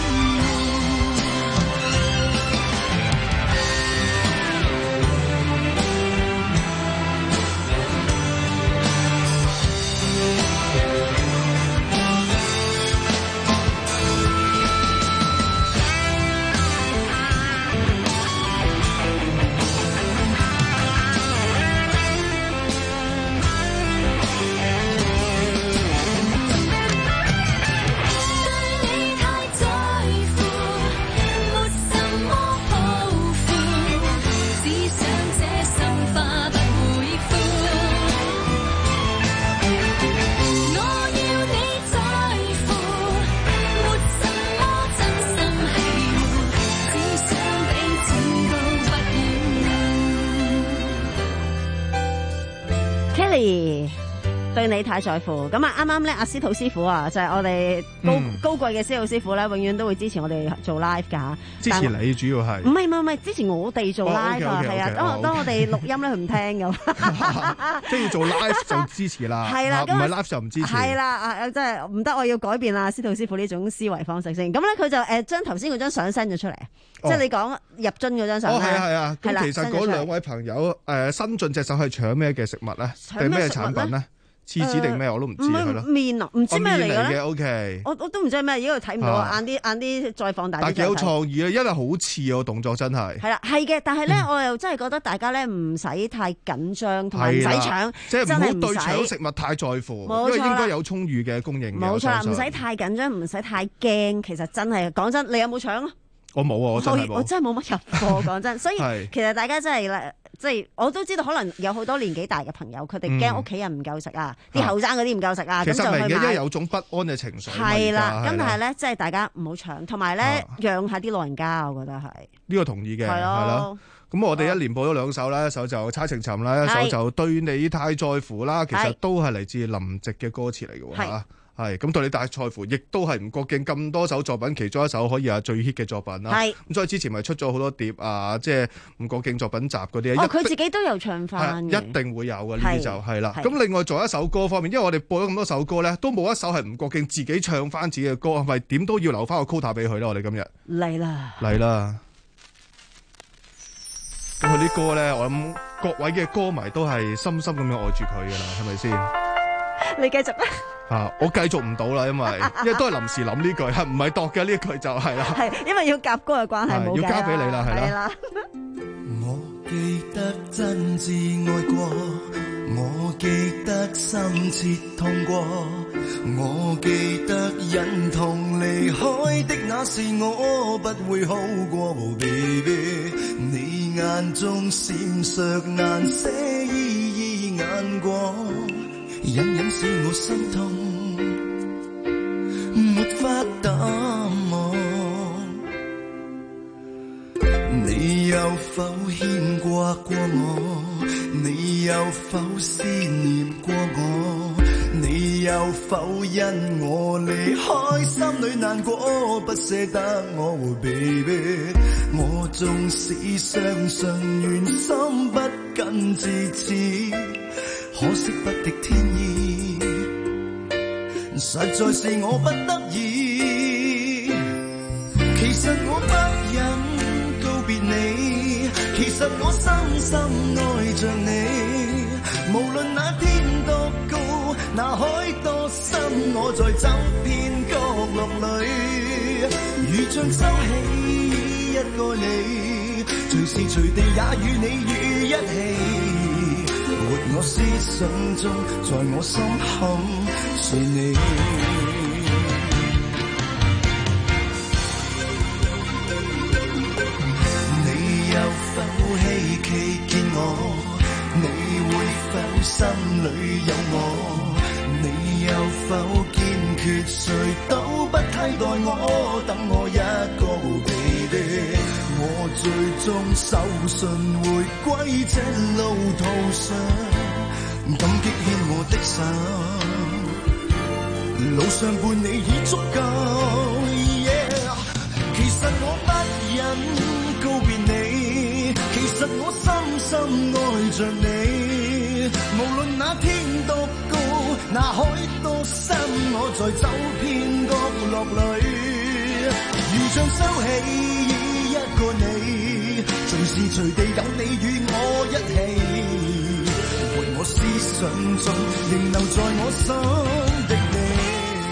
Speaker 13: Kelly 對你太在乎，咁啊啱啱咧阿司徒師傅啊，就係、是、我哋高、
Speaker 6: 嗯、
Speaker 13: 高貴嘅司徒師傅咧，永遠都會支持我哋做 live 㗎。
Speaker 6: 支持你主要係
Speaker 13: 唔係唔係唔係支持我哋做 live 啊？係啊，當
Speaker 6: 哦
Speaker 13: 當我哋錄音咧，佢唔聽㗎。
Speaker 6: 即係要做 live 就支持啦，
Speaker 13: 係啦，
Speaker 6: 唔係 live 就唔支持。
Speaker 13: 係啦，啊真係唔得，我要改變啦，司徒師傅呢種思維方式先。咁咧佢就誒將頭先嗰張相 send 咗出嚟，即係你講入樽嗰張相。
Speaker 6: 哦，係啊係啊。
Speaker 13: 係啦，
Speaker 6: 咁其實嗰兩位朋友誒新進隻手係搶咩嘅食物咧？定咩產品咧？ 廁紙定咩我都唔知係咯。
Speaker 13: 面啊，唔知咩嚟嘅咧。
Speaker 6: O K，
Speaker 13: 我我都唔知係咩，而家睇唔到啊！晏啲晏啲再放大啲。
Speaker 6: 但係幾有創意啊，因為好似個動作真係。
Speaker 13: 係啦，係嘅，但係咧，我又真係覺得大家咧唔使太緊張，同埋唔使搶，
Speaker 6: 即係唔好對
Speaker 13: 真係唔使
Speaker 6: 搶食物太在乎，
Speaker 13: 冇錯啦
Speaker 6: 因為應該有充裕嘅供應嘅。
Speaker 13: 冇錯啦，
Speaker 6: 我相信
Speaker 13: 唔使太緊張，唔使太驚。其實真係講真，你有冇搶啊？
Speaker 6: 我冇啊，我真係冇。
Speaker 13: 我真係冇乜入貨，講真。所以
Speaker 6: 係
Speaker 13: 其實大家真係咧，即係我都知道，可能有好多年紀大嘅朋友，佢哋驚屋企人唔夠食啊，啲後生嗰啲唔夠食啊，咁就去買。
Speaker 6: 其實明嘅，因為有種不安嘅情緒。
Speaker 13: 係啦，咁
Speaker 6: 而家
Speaker 13: 但係咧，即係大家唔好搶，同埋咧讓下啲老人家，我覺得係。
Speaker 6: 呢個同意嘅，
Speaker 13: 係
Speaker 6: 係咯。咁我哋一連播咗兩首啦，一首就《猜情尋》啦，一首就《對你太在乎》啦。其實都係嚟自林夕嘅歌詞嚟嘅喎嚇。係咁對你太在乎，亦都係吳國敬咁多首作品其中一首可以話最 hit 嘅作品啦。
Speaker 13: 係
Speaker 6: 咁，所以之前咪出咗好多碟啊，即係吳國敬作品集嗰啲。
Speaker 13: 哦，佢自己都有唱翻嘅，
Speaker 6: 一定會有嘅呢啲就係啦。
Speaker 13: 係
Speaker 6: 咁另外仲有一首歌方面，因為我哋播咗咁多首歌咧，都冇一首係吳國敬自己唱翻自己嘅歌，係咪點都要留翻個 quota 俾佢咧？我哋今日
Speaker 13: 嚟啦，
Speaker 6: 嚟啦。咁佢啲歌咧，我諗各位嘅歌迷都係深深咁樣愛住佢噶啦，係咪先？
Speaker 13: 你繼續啊！
Speaker 6: 啊，我繼續唔到啦，因為因為都係臨時諗呢句，係唔係度嘅呢一句就係啦。
Speaker 13: 係因為要夾歌嘅關係，冇
Speaker 6: 要交俾你啦，係啦。
Speaker 10: 我記得真摯愛過，我記得深切痛過，我記得忍痛離開的那是我不會好過。Oh baby， 你眼中閃爍難捨依依眼光，隱隱使我心痛，沒法淡忘。你有否牽掛過我？你有否思念過我？你有否因我離開心裏難過，不捨得我 baby？ 我縱使相信緣心不近至此，可惜不敵天意，實在是我不得已。其實我不忍告別你，其實我深深愛着你。無論那天多高，那海多深，我在走遍角落裏，如像收起一個你，隨時隨地也與你於一起。活我思想中，在我心坎是你。你有否希冀見我？你會否心裏有我？你有否堅決誰都不替代我？等我一個 baby， 我最終受信回歸這路途上，感激牽我的手，路上伴你已足夠。Yeah， 其實我不忍告別你，其實我深深愛着你。無論那天多高，那海多深，我在走遍角落裏，如像收起一個你，隨時隨地有你與我一起。活我思想中，仍留在我心的你。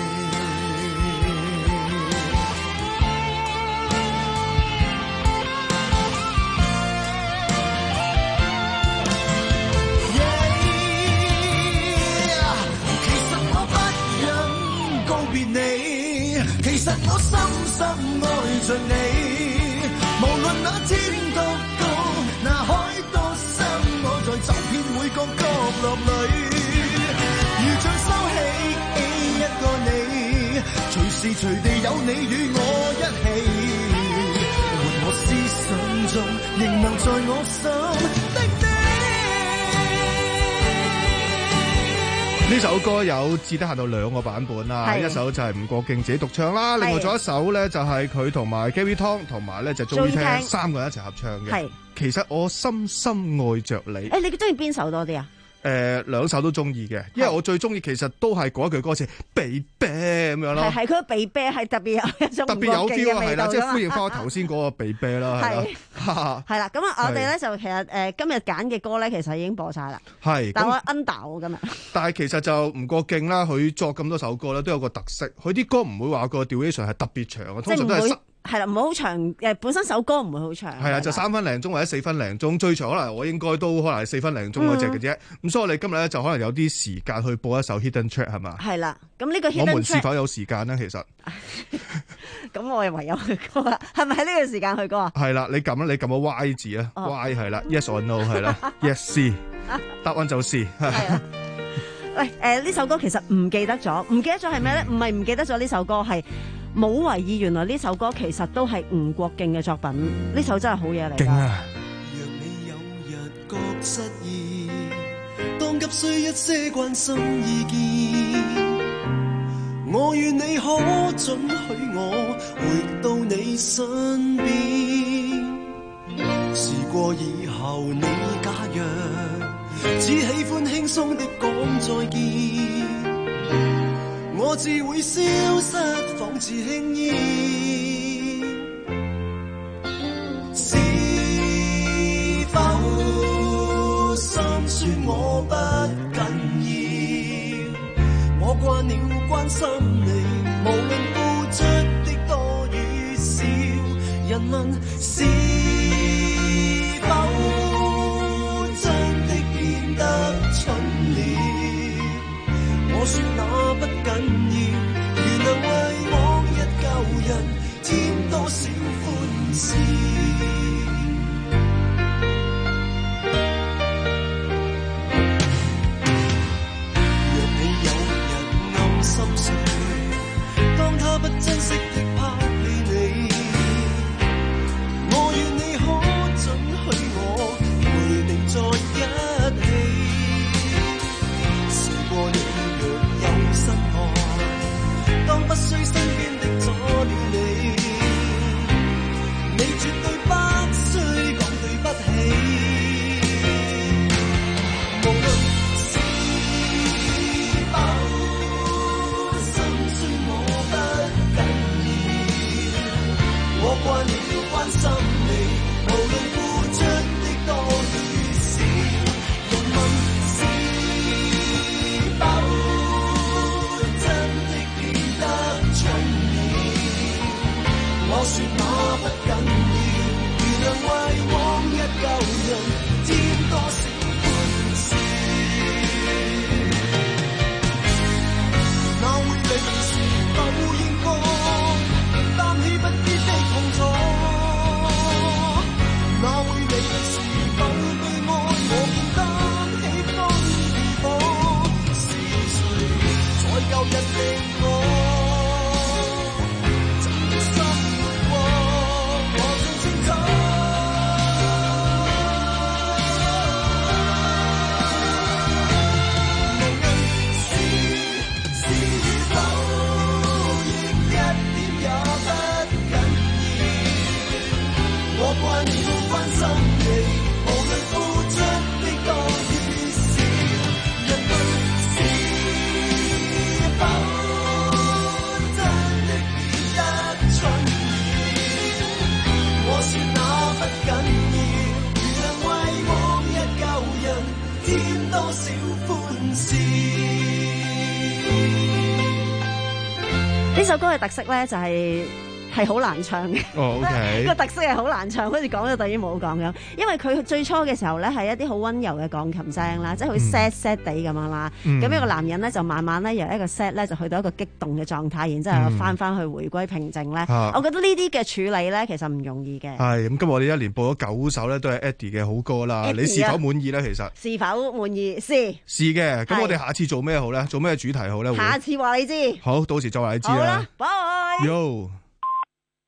Speaker 10: 其實我深深愛着你，無論那天多高，那海多深，我在走遍每個角落裏，如像收起一個你，隨時隨地有你與我一起，活我思想中，仍能在我心的你。
Speaker 6: 呢首歌有至得限到兩個版本啦，一首就係吳國敬自己獨唱啦，另外仲有一首咧就係佢同埋 Gary Tong 同埋咧就 Joey Tang 三個人一齊合唱嘅。係，其實我深深愛着你。
Speaker 13: 誒，你中意邊首多啲啊？
Speaker 6: 誒兩首都中意嘅，因為我最中意其實都係嗰一句歌詞被啤咁樣咯。
Speaker 13: 係係佢個被啤係特別有一種
Speaker 6: 特別有 feel 啊，係啦，即係
Speaker 13: 係
Speaker 6: 歡迎翻我頭先嗰個被啤啦，係啦。
Speaker 13: 係啦，咁啊，我哋咧就其實誒今日揀嘅歌咧，其實已經播晒啦。
Speaker 6: 係，
Speaker 13: 但我 under 喎今日。
Speaker 6: 但係其實就吳國敬啦，佢作咁多首歌咧，都有個特色，佢啲歌唔會話個 duration 係特別長嘅，通常都係
Speaker 13: 係啦，唔會好長誒，本身首歌唔會好長。
Speaker 6: 係啊，就三分零鐘或者四分零鐘，最長可能我應該都可能係四分零鐘嗰隻嘅啫。咁、嗯、所以我哋今日咧就可能有啲時間去播一首 Hidden Track 係嘛？
Speaker 13: 係啦，咁呢個 Hidden Track
Speaker 6: 我們是否有時間呢？其實
Speaker 13: 咁我又唯有去歌啦，係咪喺呢個時間去歌啊？
Speaker 6: 係啦，你撳啦，你撳個 Y 字啊、哦、，Y 係啦 ，Yes or No 係啦，Yes C， 答案就是。
Speaker 13: 喂，誒、呃、呢首歌其實唔記得咗，唔記得咗係咩咧？唔係唔記得咗呢首歌，係冇為意。原來呢首歌其實都係吳國敬嘅作品，呢首真係好嘢嚟㗎。
Speaker 6: 勁啊！
Speaker 10: 若你有日覺失意，當急需一些關心意見，我願你可准許我回到你身邊。事過以後你假若只喜歡輕鬆的講再見，我自會消失，仿似輕煙。是否心酸我不緊要？我慣了關心你，無論付出的多與少。人問是否得蠢了，我說那不緊要，如能為往日舊人添多少歡笑。若你有日暗心碎，當他不珍惜的拋棄你，我願你可准許我回明再一起。當不需身邊的阻了你，你絕對不需講對不起。無論是否心酸我不緊要，我慣了關心你，無論付出的多與少。人問是否我說那不緊要，如能為往日舊人添多少歡笑，那會你是否應該擔起不必的痛楚？那會你是否對愛我變得喜歡如火？是誰在舊日令我
Speaker 13: 呢首歌嘅特色咧就係係好難唱嘅。
Speaker 6: 哦 ，OK，
Speaker 13: 個特色係好難唱，好似講咗等於冇講咁。因為佢最初嘅時候咧係一啲好溫柔嘅鋼琴聲啦，即係好 sad sad 地咁樣啦。咁一個男人咧就慢慢咧由一個 sad 咧就去到一個激動嘅狀態，然之後翻翻去回歸平靜咧。我覺得呢啲嘅處理咧其實唔容易嘅。
Speaker 6: 係咁，今日我哋一連播咗九首咧，都係 Eddie 嘅好歌啦。你是否滿意咧？其實
Speaker 13: 是否滿意？是
Speaker 6: 是嘅。咁我哋下次做咩好咧？做咩主題好咧？
Speaker 13: 下次話你知。
Speaker 6: 好，到時再話你知啦。
Speaker 13: 好啦，拜。
Speaker 6: Yo